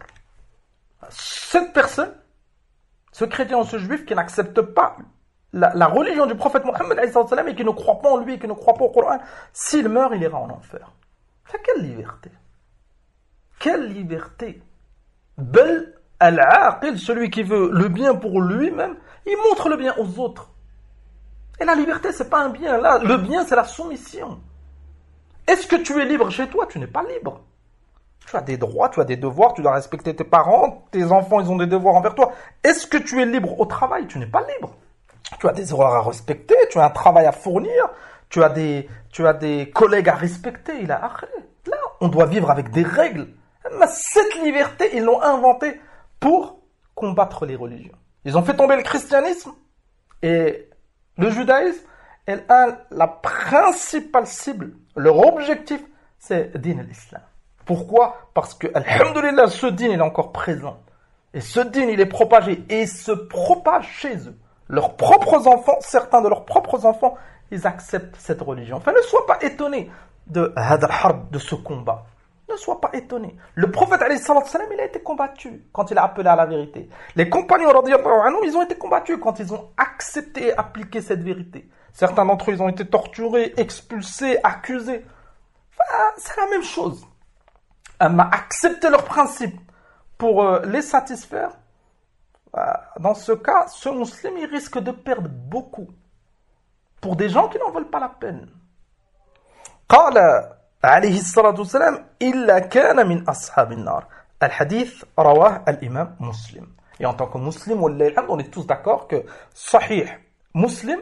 Cette personne, ce chrétien ou ce juif qui n'accepte pas la religion du prophète Mohammed et qui ne croit pas en lui, qui ne croit pas au Coran, s'il meurt, il ira en enfer. Quelle liberté! Quelle liberté! Bel al-aqil, celui qui veut le bien pour lui-même, il montre le bien aux autres. Et la liberté, c'est pas un bien. Là, le bien, c'est la soumission. Est-ce que tu es libre chez toi? Tu n'es pas libre. Tu as des droits, tu as des devoirs, tu dois respecter tes parents, tes enfants, ils ont des devoirs envers toi. Est-ce que tu es libre au travail? Tu n'es pas libre. Tu as des horaires à respecter, tu as un travail à fournir, tu as des collègues à respecter. Là, on doit vivre avec des règles. Mais cette liberté, ils l'ont inventée pour combattre les religions. Ils ont fait tomber le christianisme et le judaïsme. Et la principale cible, leur objectif, c'est din l'islam. Pourquoi? Parce que, alhamdulillah, ce din, il est encore présent. Et ce din, il est propagé. Et il se propage chez eux. Leurs propres enfants, certains de leurs propres enfants, ils acceptent cette religion. Enfin, ne sois pas étonné de ce combat. Ne sois pas étonné. Le prophète, il a été combattu quand il a appelé à la vérité. Les compagnons, ils ont été combattus quand ils ont accepté et appliqué cette vérité. Certains d'entre eux, ils ont été torturés, expulsés, accusés. Enfin, c'est la même chose. Accepter leurs principes pour les satisfaire, dans ce cas, ce musulman, il risque de perdre beaucoup pour des gens qui n'en veulent pas la peine. قال عليه الصلاة والسلام إلا كان من أصحاب النار. الحديث رواه الإمام مسلم. Et en tant que musulman, on est tous d'accord que Sahih Muslim,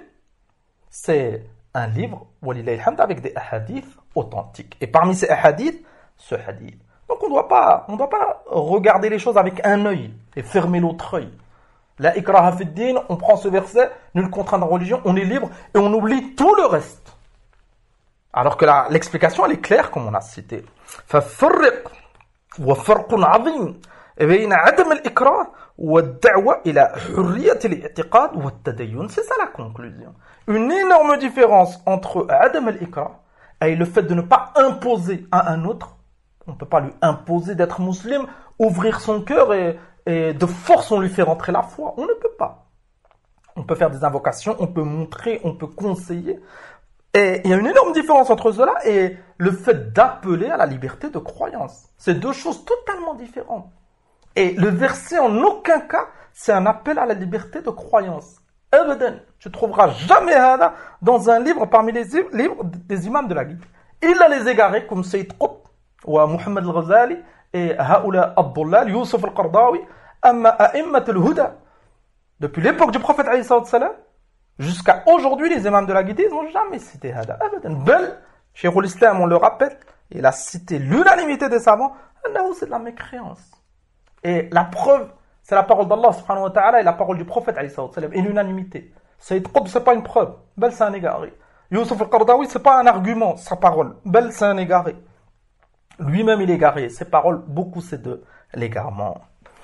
c'est un livre avec des hadiths authentiques. Et parmi ces hadiths, ce hadith. Donc on doit pas regarder les choses avec un œil et fermer l'autre œil. La ikraha fi din, on prend ce verset, nul contraint en religion, on est libre et on oublie tout le reste. Alors que l'explication elle est claire comme on a cité. ففرق وفرق عظيم بين عدم الإكراه والدعوة إلى حرية الاعتقاد والتدين. C'est ça la conclusion. Une énorme différence entre عدم الإكراه et le fait de ne pas imposer à un autre. On ne peut pas lui imposer d'être musulman, ouvrir son cœur et de force on lui fait rentrer la foi. On ne peut pas. On peut faire des invocations, on peut montrer, on peut conseiller. Et il y a une énorme différence entre cela et le fait d'appeler à la liberté de croyance. C'est deux choses totalement différentes. Et le verset, en aucun cas, c'est un appel à la liberté de croyance. Abadan. Tu ne trouveras jamais hada dans un livre parmi les livres des imams de la guide. Il a les égarés comme Sayyid Qutb, ou Muhammad al-Ghazali, et Haoula Abdullah, Yusuf al-Qardawi, Amma A'immat al-Huda. Depuis l'époque du prophète alayhi salam, jusqu'à aujourd'hui, les imams de la guide, ils n'ont jamais cité hada. Abadan. Bel, Cheikh l'Islam, on le rappelle, il a cité l'unanimité des savants, c'est de la mécréance. Et la preuve, c'est la parole d'Allah subhanahu wa ta'ala et la parole du prophète alayhi salam, et l'unanimité. Sayyid Qutb, c'est pas une preuve, bel c'est un égaré. Yusuf al-Qardawi, c'est pas un argument, sa parole, bel c'est un égaré. Lui-même il est égaré, ses paroles, beaucoup c'est de l'égarement.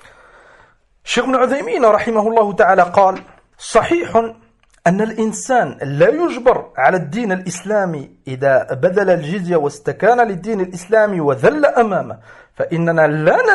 Cheikh Ibn Uthaymin, rahimahullah ta'ala, قال صحيح أن الإنسان لا يجبر على الدين الإسلامي إذا بذل الجزية واستكان للدين الإسلامي وذل أمامه فإننا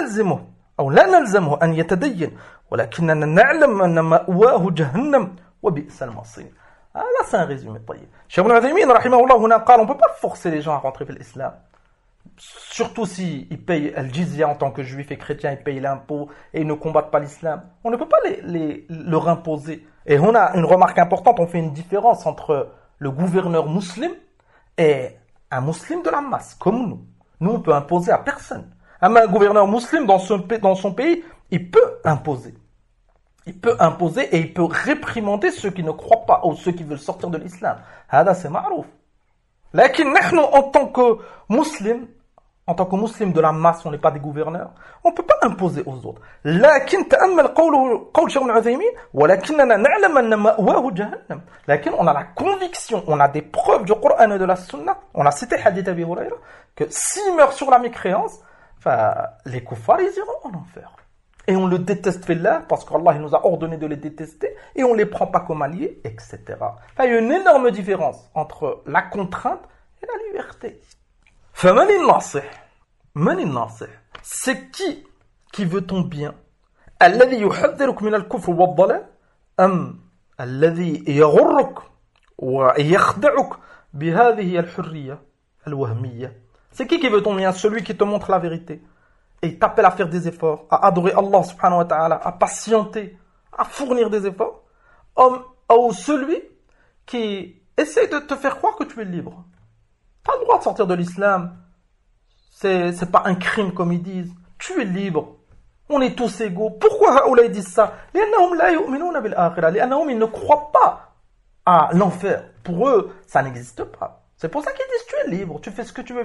لا نلزمه أن يتدين ولكننا نعلم أن مأواه جهنم وبئس المصير. Là c'est un résumé. Cheikh Ibn Uthaymin, rahimahullah, هنا قال on ne peut pas forcer les gens à rentrer dans l'islam. Surtout s'ils payent le jizya en tant que juifs et chrétiens, ils payent l'impôt et ils ne combattent pas l'islam. On ne peut pas leur imposer. Et on a une remarque importante, on fait une différence entre le gouverneur musulman et un musulman de la masse, comme nous. Nous, on peut imposer à personne. Un gouverneur musulman dans son pays, il peut imposer. Il peut imposer et il peut réprimander ceux qui ne croient pas ou ceux qui veulent sortir de l'islam. Hada c'est ma'rouf. Lakin nahnu en tant que musulmans de la masse, on n'est pas des gouverneurs, on ne peut pas imposer aux autres. لكن تأمل قول شيخ ابن عثيمين ولكننا نعلم أن مأواه جهنم. لكن on a la conviction, on a des preuves du Coran et de la Sunna, on a cité hadith Abi Hurayra, que s'ils meurent sur la mécréance, les kuffars ils iront en enfer. Et on le déteste fillah parce qu'Allah il nous a ordonné de les détester et on ne les prend pas comme alliés, etc. Il y a une énorme différence entre la contrainte et la liberté. فمن الناصح c'est qui veut ton bien الذي يحذرك من الكفر والضلال أم الذي يغرك ويخدعك بهذه الحرية الوهمية. C'est qui veut ton bien? Celui qui te montre la vérité et t'appelle à faire des efforts, à adorer Allah subhanahu wa ta'ala, à patienter, à fournir des efforts, ou celui qui essaie de te faire croire que tu es libre. Tu as le droit de sortir de l'islam. C'est pas un crime comme ils disent. Tu es libre. On est tous égaux. Pourquoi ils disent ça? Ils ne croient pas à l'enfer. Pour eux, ça n'existe pas. C'est pour ça qu'ils disent tu es libre. Tu fais ce que tu veux.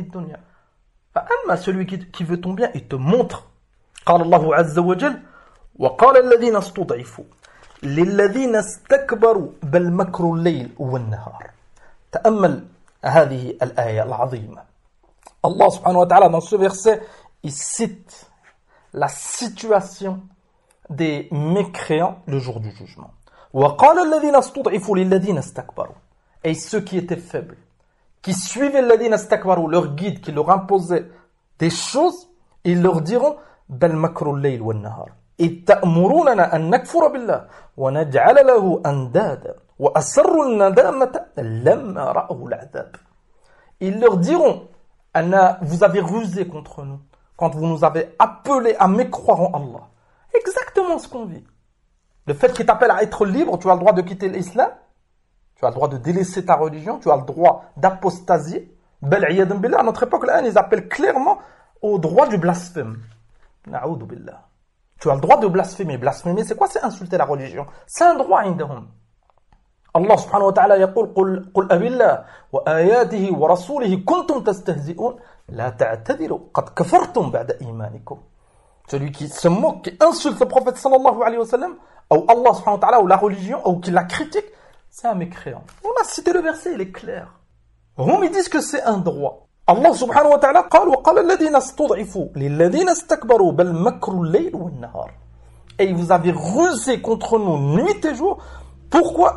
Celui qui veut ton bien, il te montre. قال الله عز وجل وقال الذين استضعفوا للذين استكبروا بل مكر الليل والنهار. تأمل هذه الآية العظيمة. Allah subhanahu wa ta'ala dans ce verset, il cite la situation des mécréants le jour du jugement. وقال الذين استضعفوا للذين استكبروا. Et ceux qui étaient faibles, qui suivaient الذين استكبروا, leur guide qui leur imposait des choses, ils leur diront بل مكر الليل والنهار إذ تأمروننا أن نكفر بالله ونجعل له أندادا وأسروا الندامة لما رأوا العذاب. Ils leur diront vous avez rusé contre nous quand vous nous avez appelés à mécroire en Allah. Exactement ce qu'on vit. Le fait qu'il t'appelle à être libre, tu as le droit de quitter l'islam, tu as le droit de délaisser ta religion, tu as le droit d'apostasier, Bel iyadan billah, à notre époque, là, ils appellent clairement au droit du blasphème. Na'oudou billah. Tu as le droit de blasphémer. Blasphémer, c'est quoi? C'est insulter la religion. C'est un droit indahum. Allah subhanahu wa ta'ala يقول قل أبي الله وآياته ورسوله كنتم تستهزئون لا تعتذروا قد كفرتم بعد إيمانكم. Celui qui se moque, qui insulte le prophète sallallahu alayhi wa sallam, ou Allah subhanahu wa ta'ala, ou la religion, ou qui la critique, c'est un mécréant. On a cité le verset, il est clair. Hum, ils disent que c'est un droit. Allah subhanahu wa ta'ala قال وقال الذين استضعفوا للذين استكبروا بل مكروا الليل والنهار. Et vous avez rusé contre nous nuit et jour. Pourquoi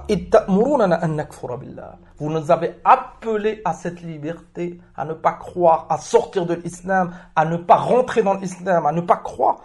vous nous avez appelé à cette liberté, à ne pas croire, à sortir de l'islam, à ne pas rentrer dans l'islam, à ne pas croire.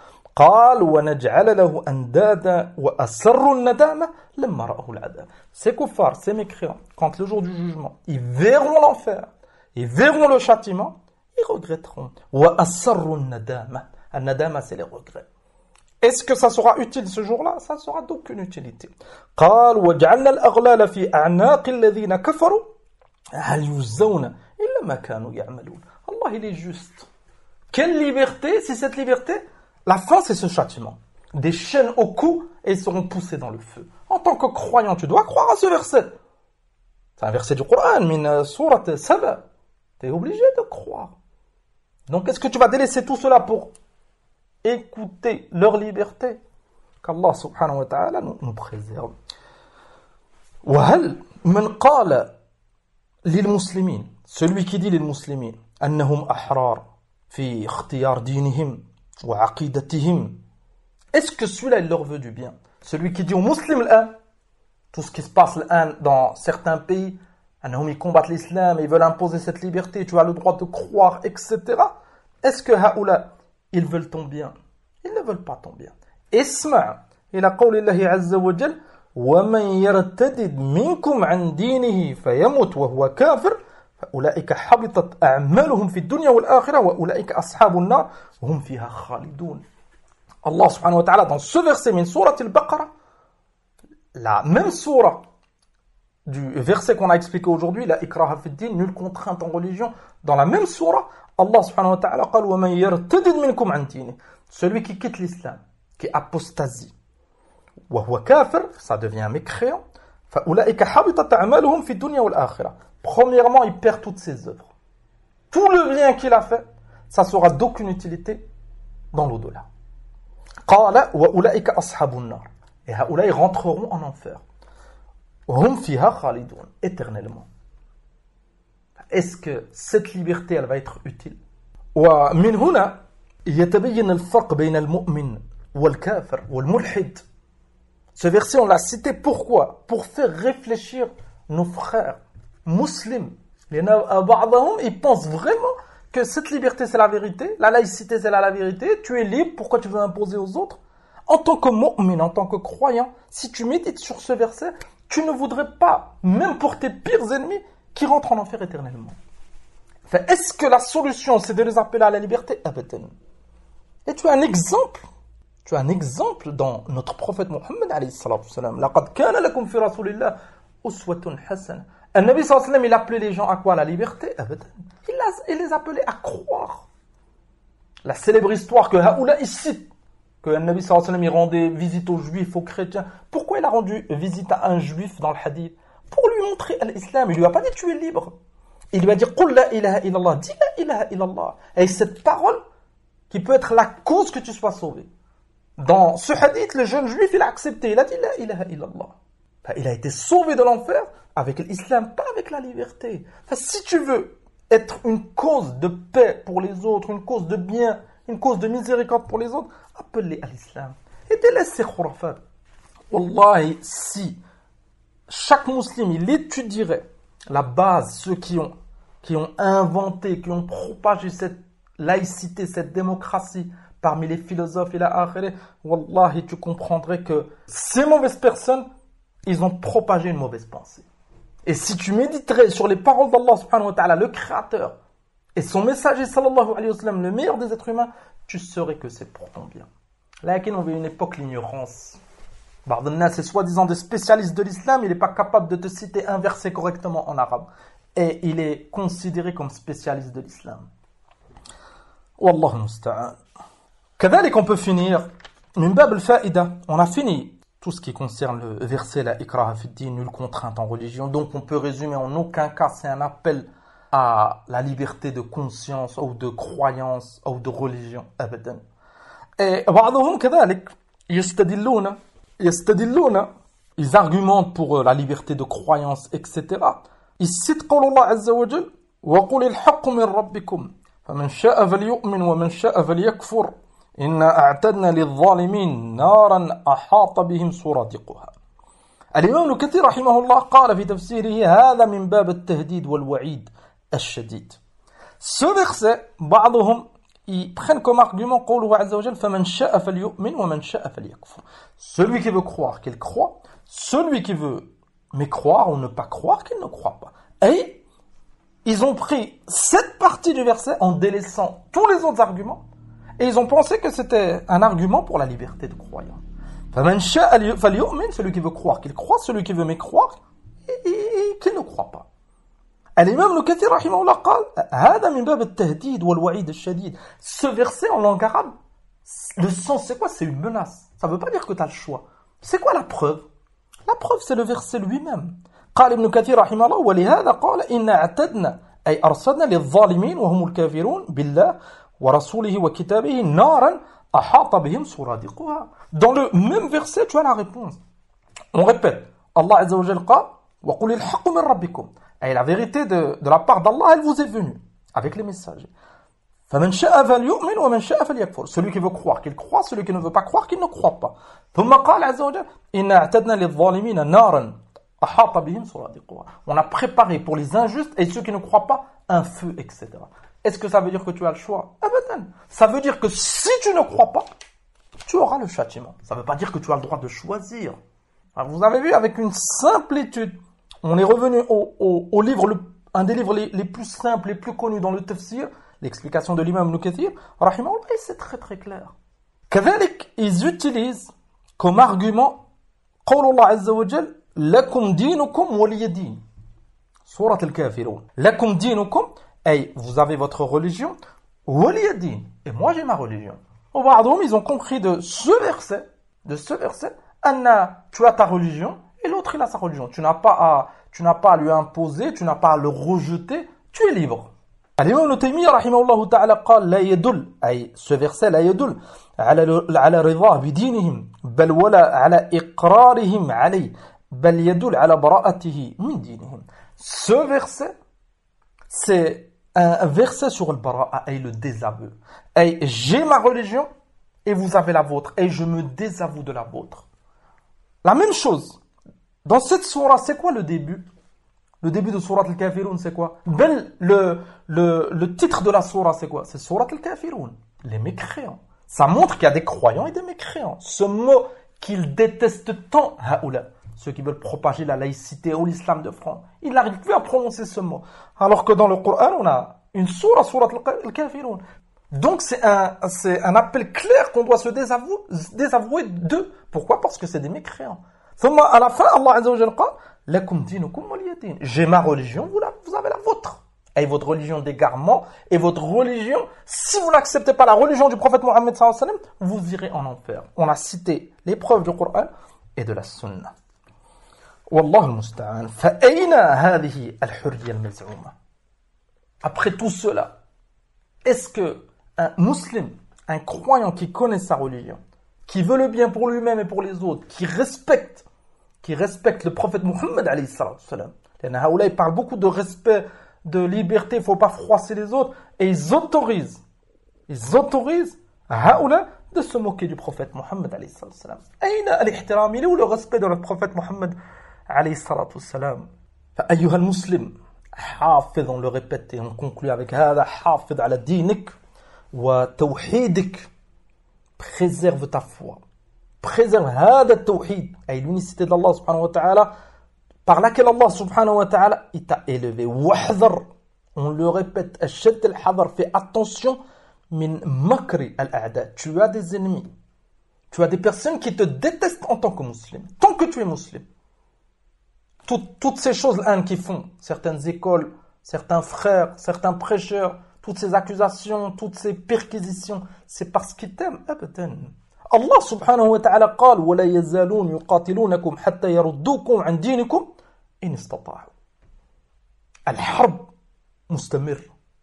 Ces kuffars, ces mécréants, quand le jour du jugement, ils verront l'enfer, ils verront le châtiment, ils regretteront. An-nadama, c'est les regrets. Est-ce que ça sera utile ce jour-là? Ça sera d'aucune utilité. قال وجعلنا الأغلال في أعناق الذين كفروا هل يجزون إلا ما كانوا يعملون. Allah, il est juste. Quelle liberté? Si cette liberté, la fin c'est ce châtiment. Des chaînes au cou et ils seront poussés dans le feu. En tant que croyant, tu dois croire à ce verset. C'est un verset du Coran, min surat Saba. Tu es obligé de croire. Donc est-ce que tu vas délaisser tout cela pour écouter leur liberté? Qu'Allah subhanahu wa ta'ala nous préserve. وهل من قال للمسلمين, celui qui dit للمسلمين أنهم أحرار في اختيار دينهم وعقيدتهم, est-ce que celui-là il leur veut du bien? Celui qui dit aux musulmans الآن, tout ce qui se passe الآن dans certains pays, أنهم ils combattent l'islam et ils veulent imposer cette liberté, tu as le droit de croire, etc. Est-ce que هؤلاء ils veulent ton bien? Ils ne veulent pas ton bien. اسمع إلى قول الله عز وجل ومن يرتد منكم عن دينه فيمت وهو كافر فأولئك حبطت أعمالهم في الدنيا والآخرة وأولئك أصحاب النار وهم فيها خالدون. Allah subhanahu wa ta'ala dans ce verset min surat al-Baqarah, la même surah du verset qu'on a expliqué aujourd'hui, la ikraha fi din, nulle contrainte en religion, dans la même surah, Allah subhanahu wa ta'ala قال ومن يرتد منكم عن دينه, celui qui quitte l'islam, qui apostasie, وهو كافر, ça devient mécréant, فأولئك حبطت أعمالهم في الدنيا والآخرة. Premièrement, il perd toutes ses œuvres. Tout le bien qu'il a fait, ça sera d'aucune utilité dans l'au-delà. قال وأولئك أصحاب النار, et هؤلاء rentreront en enfer. وهم فيها خالدون, éternellement. Est-ce que cette liberté, elle va être utile? ومن هنا يتبين الفرق بين المؤمن والكافر والملحد. Ce verset, on l'a cité pourquoi? Pour faire réfléchir nos frères musulmans. Ils pensent vraiment que cette liberté, c'est la vérité, la laïcité, c'est la vérité, tu es libre, pourquoi tu veux imposer aux autres? En tant que mu'min, en tant que croyant, si tu médites sur ce verset, tu ne voudrais pas, même pour tes pires ennemis, qui rentrent en enfer éternellement. Enfin, est-ce que la solution, c'est de les appeler à la liberté? Abadan. Et tu as un exemple. Tu as un exemple dans notre prophète Mohammed alayhi salatu wasalam. Laqad kana lakum fi rasulillah uswatun hasana. Un Nabi sallallahu alayhi wa sallam, il appelait les gens à quoi? À la liberté? Abadan. Il les appelait à croire. La célèbre histoire que Haoula ici, que un Nabi sallallahu alayhi wa sallam, il rendait visite aux juifs, aux chrétiens. Pourquoi il a rendu visite à un juif dans le hadith? Pour lui montrer l'islam. Il lui a pas dit tu es libre. Il lui a dit qul la ilaha illallah. Dis la ilaha illallah. Et cette parole qui peut être la cause que tu sois sauvé. Dans ce hadith, le jeune juif, il a accepté. Il a dit la ilaha illallah. Il a été sauvé de l'enfer avec l'islam, pas avec la liberté. Si tu veux être une cause de paix pour les autres, une cause de bien, une cause de miséricorde pour les autres, appelle-les à l'islam. Et délaisse ces khurafat. Wallahi, si chaque musulman, il étudierait la base, ceux qui ont inventé, qui ont propagé cette laïcité, cette démocratie parmi les philosophes et la akhirah, wallahi, tu comprendrais que ces mauvaises personnes, ils ont propagé une mauvaise pensée. Et si tu méditerais sur les paroles d'Allah subhanahu wa ta'ala, le créateur, et son messager sallallahu alayhi wa sallam, le meilleur des êtres humains, tu saurais que c'est pour ton bien. Là, on vit une époque l'ignorance. Bardena, c'est soi-disant des spécialistes de l'islam, il n'est pas capable de te citer un verset correctement en arabe. et il est considéré comme spécialiste de l'islam. Wallahu musta'an. كذلك on peut finir min bab al-fa'ida. On a fini tout ce qui concerne le verset la ikraha fi din, nulle contrainte en religion. Donc on peut résumer en aucun cas c'est un appel à la liberté de conscience ou de croyance ou de religion abadan. Et بعضهم كذلك يستدلون ils argumentent pour la liberté de croyance etc. Ils citent قول الله عز وجل وقل الحق من ربكم فمن شاء فليؤمن ومن شاء فليكفر إنا أعتدنا للظالمين نارا أحاط بهم سرادقها. الإمام ابن كثير رحمه الله قال في تفسيره هذا من باب التهديد والوعيد الشديد. Ce verset بعضهم ils prennent comme argument قوله عز وجل فمن شاء فليؤمن ومن شاء فليكفر. Celui qui veut croire qu'il croit, celui qui veut mécroire ou ne pas croire qu'il ne croit pas. Et ils ont pris cette partie du verset en délaissant tous les autres arguments et ils ont pensé que c'était un argument pour la liberté de croyance. فمن شاء فليؤمن, celui qui veut croire qu'il croit, celui qui veut mécroire qu'il ne croit pas. الإمام ابن كثير رحمه الله قال هذا من باب التهديد والوعيد الشديد. Ce verset en langue arabe, le sens c'est quoi? C'est une menace. Ça veut pas dire que tu as le choix. C'est quoi la preuve? La preuve c'est le verset lui-même. قال ابن كثير رحمه الله ولهذا قال إن اعتدنا أي أرصدنا للظالمين وهم الكافرون بالله ورسوله وكتابه نارا أحاط بهم سرادقها. Dans le même verset tu as la réponse. On répète. Allah Azza wa Jalla قال وقل الحق من ربكم. Et la vérité de la part d'Allah, elle vous est venue, avec les messagers. فَمَنْ شَاءَ فَلْيُؤْمِنْ وَمَنْ شَاءَ فَلْيَكْفُرْ. Celui qui veut croire qu'il croit, celui qui ne veut pas croire qu'il ne croit pas. ثُمَّ قال عز وجل إِنَّا أَعْتَدْنَا لِلظَّالِمِينَ نَارًا أَحَاطَ بِهِمْ سُرَادِقُهَا. On a préparé pour les injustes et ceux qui ne croient pas un feu, etc. Est-ce que ça veut dire que tu as le choix? Abadan. Ça veut dire que si tu ne crois pas, tu auras le châtiment. Ça ne veut pas dire que tu as le droit de choisir. Alors, vous avez vu, avec une simple étude, on est revenu au livre, un des livres les plus simples, les plus connus dans le tafsir, l'explication de l'imam Ibn Kathir, rahimahullah, et c'est très très clair. كذلك, ils utilisent comme argument قول الله عز وجل لكم دينكم ولي دين. سورة الكافرون. لكم دينكم, et vous avez votre religion, ولي دين. Et moi j'ai ma religion. وبعضهم, ils ont compris de ce verset, Anna, tu as ta religion, et l'autre, il a sa religion. Tu n'as pas à lui imposer, tu n'as pas à le rejeter, tu es libre. الإمام ابن تيمية رحمه الله تعالى قال لا يدل, أي ce verset لا يدل على رضاه بدينهم بل ولا على إقرارهم عليه بل يدل على براءته من دينهم. Ce verset, c'est un verset sur le bara'a, et le désaveu. Et j'ai ma religion et vous avez la vôtre, et je me désavoue de la vôtre. La même chose. Dans cette sourate, c'est quoi le début? Le début de sourate al-Kafirun, c'est quoi? Le titre de la sourate, c'est quoi? C'est sourate al-Kafirun, les mécréants. Ça montre qu'il y a des croyants et des mécréants. Ce mot qu'ils détestent tant, haoula, ceux qui veulent propager la laïcité ou l'islam de France, ils n'arrivent plus à prononcer ce mot. Alors que dans le Coran, on a une sourate al-Kafirun. Donc c'est un appel clair qu'on doit se désavouer d'eux. Pourquoi? Parce que c'est des mécréants. À la fin, Allah Azza wa Jalla قال لكم دينكم ولي دين. J'ai ma religion, vous avez la vôtre. Et votre religion d'égarement, et votre religion, si vous n'acceptez pas la religion du prophète Mohammed sallallahu alayhi wa sallam, vous irez en enfer. On a cité les preuves du Coran et de la Sunna. Wallahu al-musta'an. فأين هذه الحرية المزعومة? Après tout cela, est-ce que un musulman, un croyant qui connaît sa religion, qui veut le bien pour lui-même et pour les autres, qui respecte le prophète Mohammed alayhi salam. Ils parlent beaucoup de respect, de liberté, il ne faut pas froisser les autres, et ils autorisent haoula de se moquer du prophète Mohammed alayhi salam. Aïna al-ihtiram, il est où le respect de notre prophète Mohammed alayhi salam? Ayyuha al-muslim, حافظ, on le répète et on conclut avec هذا حافظ على دينك وتوحيدك. Préserve ta foi. Préserve هذا التوحيد, أي l'unicité d'Allah subhanahu wa ta'ala, par laquelle Allah subhanahu wa ta'ala il t'a élevé. واحذر, on le répète, أشد الحذر, fais attention, min makri al-a'da. Tu as des ennemis. Tu as des personnes qui te détestent en tant que musulman. Tant que tu es musulman. Toutes ces choses qui font certaines écoles certains frères, certains prêcheurs, toutes ces accusations, toutes ces perquisitions, c'est parce qu'ils t'aiment. Abadan. Allah subhanahu wa ta'ala قال ولا يزالون يقاتلونكم حتى يردوكم عن دينكم إن استطاعوا. الحرب مستمر.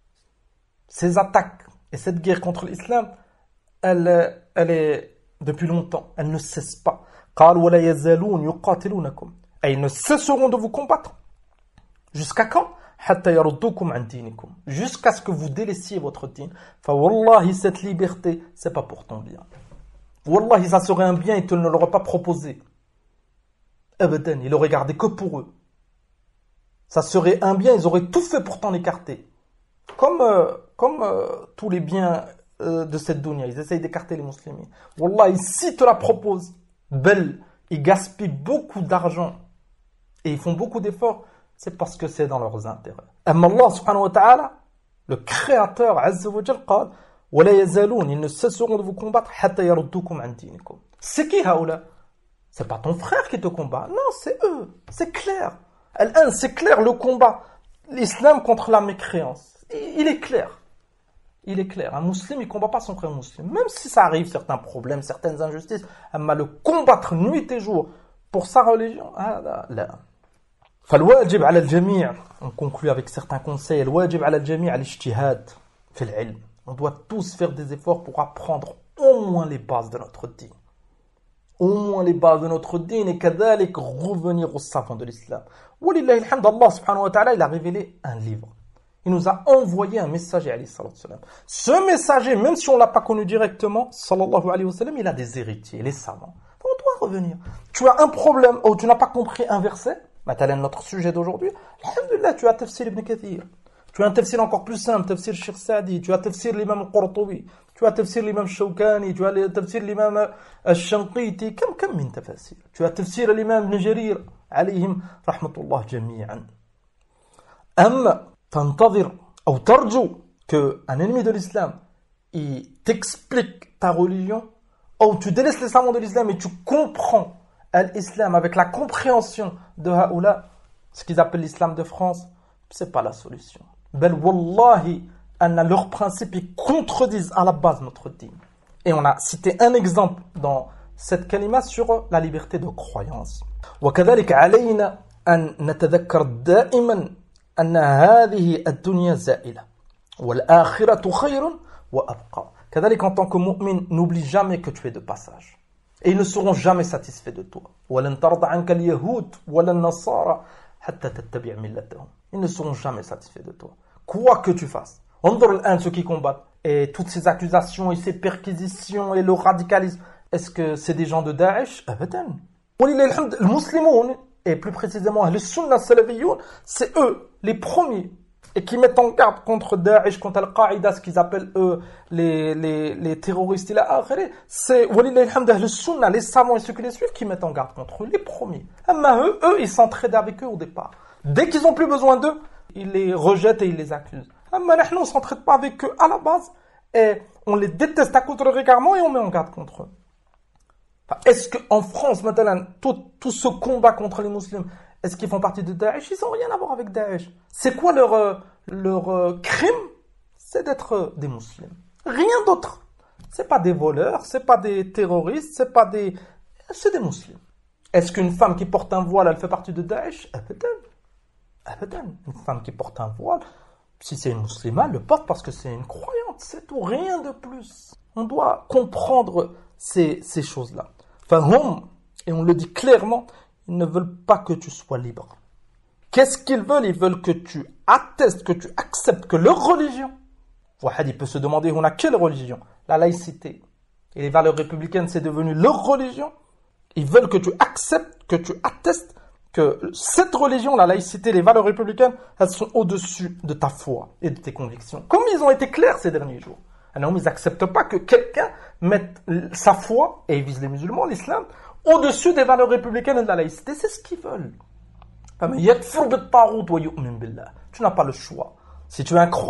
Ces attaques et cette guerre contre l'islam, elle est depuis longtemps, elle ne cesse pas. قال ولا يزالون يقاتلونكم. Et ils ne cesseront de vous combattre. Jusqu'à quand? حتى يردوكم عن دينكم. Jusqu'à ce que vous délaissiez votre dîn. فوالله cette liberté, c'est pas pour ton bien. Wallahi, ça serait un bien, ils te ne l'auraient pas proposé. Abadan, ils l'auraient gardé que pour eux. Ça serait un bien, ils auraient tout fait pour t'en écarter. Comme tous les biens de cette dunya, ils essayent d'écarter les musulmans. Wallahi, s'ils te la proposent, belle, ils gaspillent beaucoup d'argent et ils font beaucoup d'efforts, c'est parce que c'est dans leurs intérêts. Amma Allah subhanahu wa ta'ala, le créateur, azza wa jal, qal, ولا يزالون, ils ne cesseront de vous combattre حتى يردوكم عن دينكم. C'est qui هؤلاء? C'est pas ton frère qui te combat. Non, c'est eux. C'est clair. Al-an, c'est clair le combat. L'islam contre la mécréance. Il est clair. Il est clair. Un musulman, il combat pas son frère musulman. Même si ça arrive, certains problèmes, certaines injustices, mais le combattre nuit et jour pour sa religion, là. فالواجب على الجميع, on conclut avec certains conseils, الواجب على الجميع الاجتهاد في العلم. On doit tous faire des efforts pour apprendre au moins les bases de notre dîn. Au moins les bases de notre dîn et كذلك revenir au savant de l'islam. Walillahi alhamd, Allah subhanahu wa ta'ala, il a révélé un livre. Il nous a envoyé un messager, alayhi salatu wa sallam. Ce messager, même si on ne l'a pas connu directement, sallallahu alayhi wa sallam, il a des héritiers, les savants. Donc on doit revenir. Tu as un problème ou tu n'as pas compris un verset, maintenant notre sujet d'aujourd'hui, alhamdulillah, tu as tafsir ibn Kathir. Tu as un tafsir encore plus simple, tafsir Sheikh Saadi, tu as tafsir l'imam al-Qurtubi, tu as tafsir l'imam Shawkani, tu as tafsir l'imam al-Shanqiti, كم من تفاسير. Tu as tafsir l'imam Ibn Jarir, عليهم رحمة الله جميعا. أما تنتظر أو ترجو qu'un ennemi de l'islam il t'explique ta religion, ou tu délaisses les savants de l'islam et tu comprends l'islam avec la compréhension de Haoula, ce qu'ils appellent l'islam de France, c'est pas la solution. Bel wallahi, leurs principes ils contredisent à la base notre dîn. Et on a cité un exemple dans cette kalima sur la liberté de croyance. وكذلك علينا أن نتذكر دائما أن هذه الدنيا زائلة والآخرة خير وأبقى. كذلك en tant que mu'min, n'oublie jamais que tu es de passage. Et ils ne seront jamais satisfaits de toi. ولن ترضى عنك اليهود ولا النصارى حتى تتبع ملتهم. Ils ne seront jamais satisfaits de toi. Quoi que tu fasses. Endur l'un ceux qui combattent. Et toutes ces accusations et ces perquisitions et le radicalisme. Est-ce que c'est des gens de Daesh? Abadan. Le musulman, et plus précisément les sunnah salafiyoun, c'est eux, les premiers, et qui mettent en garde contre Daesh, contre Al-Qaïda, ce qu'ils appellent eux, les terroristes. C'est, les sunnah, les savants et ceux qui les suivent, qui mettent en garde contre eux, les premiers. Mais eux, ils s'entraident avec eux au départ. Dès qu'ils n'ont plus besoin d'eux, ils les rejettent et ils les accusent. Mais nous, on ne s'entraide pas avec eux à la base, et on les déteste à contre-régulièrement et on met en garde contre eux. Est-ce qu'en France, maintenant, tout ce combat contre les musulmans, est-ce qu'ils font partie de Daesh? Ils n'ont rien à voir avec Daesh. C'est quoi leur crime? C'est d'être des musulmans. Rien d'autre. C'est pas des voleurs, c'est pas des terroristes, c'est des musulmans. Est-ce qu'une femme qui porte un voile, elle fait partie de Daesh? Abadan. Une femme qui porte un voile, si c'est une musulmane, elle le porte parce que c'est une croyante, c'est tout, rien de plus. On doit comprendre ces choses-là. Fahum, et on le dit clairement, ils ne veulent pas que tu sois libre. Qu'est-ce qu'ils veulent? Ils veulent que tu attestes, que tu acceptes que leur religion, Wahad, il peut se demander, on a quelle religion? La laïcité. Et les valeurs républicaines, c'est devenu leur religion. Ils veulent que tu acceptes, que tu attestes que cette religion, la laïcité, les valeurs républicaines, elles sont au-dessus de ta foi et de tes convictions. Comme ils ont été clairs ces derniers jours. Alors, ils n'acceptent pas que quelqu'un mette sa foi, et ils visent les musulmans, l'islam, au-dessus des valeurs républicaines et de la laïcité. C'est ce qu'ils veulent. Tu n'as pas le choix. Si tu es un croyant,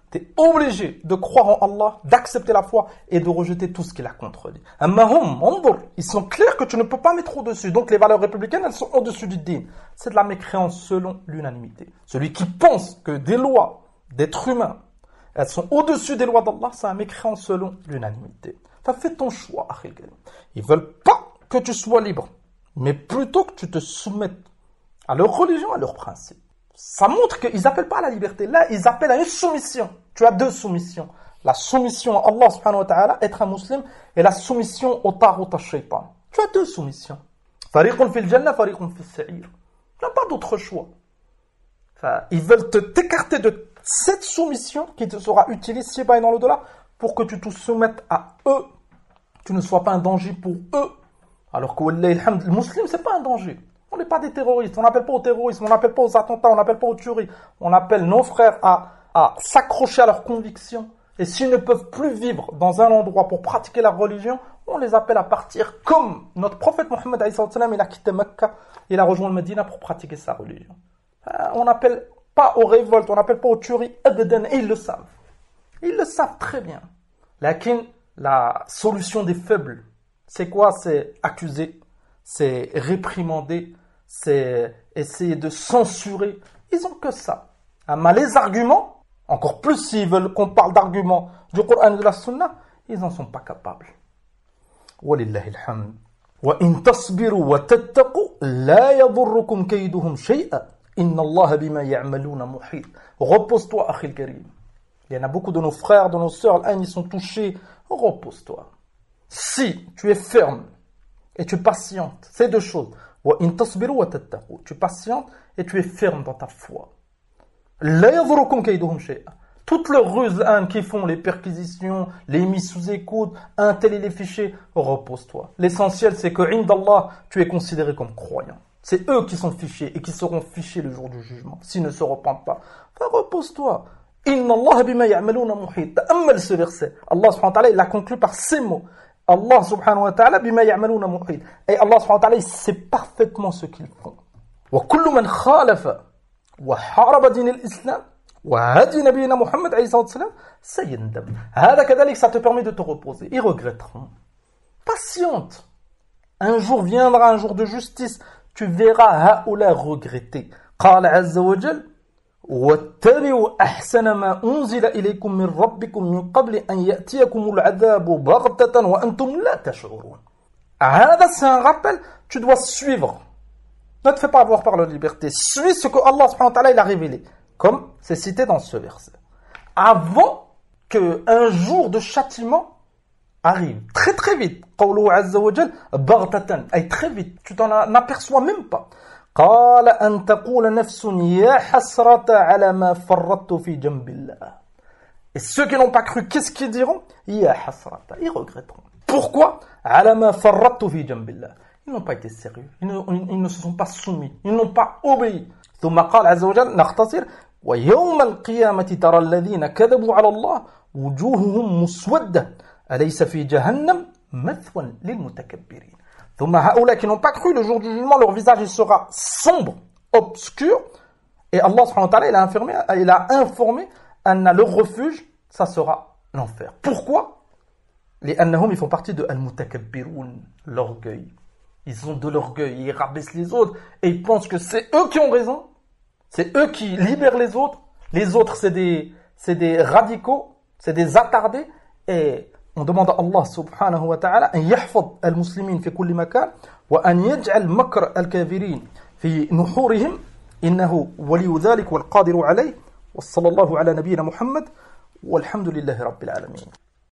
Tu es obligé de croire en Allah, d'accepter la foi et de rejeter tout ce qui la contredit. Ils sont clairs que tu ne peux pas mettre au-dessus. Donc les valeurs républicaines, elles sont au-dessus du din. C'est de la mécréance selon l'unanimité. Celui qui pense que des lois d'êtres humains, elles sont au-dessus des lois d'Allah, c'est un mécréant selon l'unanimité. Enfin, fais ton choix, akhil karim. Ils veulent pas que tu sois libre, mais plutôt que tu te soumettes à leur religion, à leurs principes. Ça montre qu'ils n'appellent pas à la liberté. Là, ils appellent à une soumission. Tu as deux soumissions. La soumission à Allah subhanahu wa ta'ala, être un musulman, et la soumission au taghut al-shaytan. Tu as deux soumissions. Fariqun fil jannah, fariqun fil sa'ir. Tu n'as pas d'autre choix. Enfin, ils veulent t'écarter de cette soumission qui te sera utile ici-bas et dans l'au-delà pour que tu te soumettes à eux. Tu ne sois pas un danger pour eux. Alors que, le musulman, c'est pas un danger. On n'est pas des terroristes, on n'appelle pas au terrorisme, on n'appelle pas aux attentats, on n'appelle pas aux tueries. On appelle nos frères à s'accrocher à leurs convictions. Et s'ils ne peuvent plus vivre dans un endroit pour pratiquer la religion, on les appelle à partir comme notre prophète Mohammed, il a quitté Mecca, il a rejoint le Médina pour pratiquer sa religion. On n'appelle pas aux révoltes, on n'appelle pas aux tueries, et ils le savent. Ils le savent très bien. La solution des faibles, c'est quoi? C'est accuser, c'est réprimander, c'est essayer de censurer. Ils ont que ça. Mais les arguments, encore plus s'ils veulent qu'on parle d'arguments du Coran et de la Sunna, ils n'en sont pas capables. Walillahi alhamd. Wa in tasbiru wa tattaqu la yadurrukum kayduhum shay'a. Inna Allah bima ya'maluna muhit. Repose-toi, akhil karim. Il y en a beaucoup de nos frères, de nos sœurs, ils sont touchés. Repose-toi. Si tu es ferme et tu patientes, c'est deux choses. Tu patientes et tu es ferme dans ta foi. Toutes leurs ruses qui font les perquisitions, les mises sous écoute, un tel et les fichiers, repose-toi. L'essentiel, c'est que indallah, tu es considéré comme croyant. C'est eux qui sont fichés et qui seront fichés le jour du jugement, s'ils ne se repentent pas. Enfin, repose-toi. Inna Allah bima ya'maluna muhit. Ta'ammal ce verset. Allah subhanahu wa ta'ala, il l'a conclu par ces mots. Allah subhanahu wa ta'ala bima ya'maluna muhit. Et Allah subhanahu wa ta'ala, il sait parfaitement ce qu'ils font. Wa kullu man khalafa wa haraba din al-islam wa hadi nabiyina Muhammad alayhi salam sayandam. Hada kadalik, ça te permet de te reposer. Ils regretteront. Patiente. Un jour viendra, un jour de justice. Tu verras haoula regretter. Qala azza wa jal واتبعوا أحسن ما أنزل إليكم من ربكم من قبل أن يأتيكم العذاب بغتة وأنتم لا تشعرون. هذا c'est un rappel, tu dois suivre. Ne te fais pas avoir par la liberté. Suis ce que Allah subhanahu wa ta'ala il a révélé, comme c'est cité dans ce verset. Avant qu'un jour de châtiment arrive, très très vite. قوله عز وجل بغتة, ay très vite, tu t'en aperçois même pas. قال أن تقول نفس يا حسرة على ما فرطت في جنب الله. Et ceux qui n'ont pas cru, qu'est-ce qu'ils diront? يا حسرة, ils regretteront. Pourquoi? على ما فرطت في جنب الله. Ils n'ont pas été sérieux, ils ne se sont pas soumis, ils n'ont pas obéi. ثم قال عز وجل نختصر ويوم القيامة ترى الذين كذبوا على الله وجوههم مسودة أليس في جهنم مثوى للمتكبرين. ثم هؤلاء qui n'ont pas cru, le jour du jugement, leur visage il sera sombre, obscur, et Allah subhanahu wa ta'ala il a informé leur refuge, ça sera l'enfer. Pourquoi? لأنهم ils font partie de al-mutakabbirun, l'orgueil. Ils ont de l'orgueil, ils rabaissent les autres, et ils pensent que c'est eux qui ont raison, c'est eux qui libèrent les autres c'est des radicaux, c'est des attardés, et on demande à Allah subhanahu wa ta'ala أن يحفظ المسلمين في كل مكان وأن يجعل مكر الكافرين في نحورهم إنه ولي ذلك والقادر عليه وصلى الله على نبينا محمد والحمد لله رب العالمين.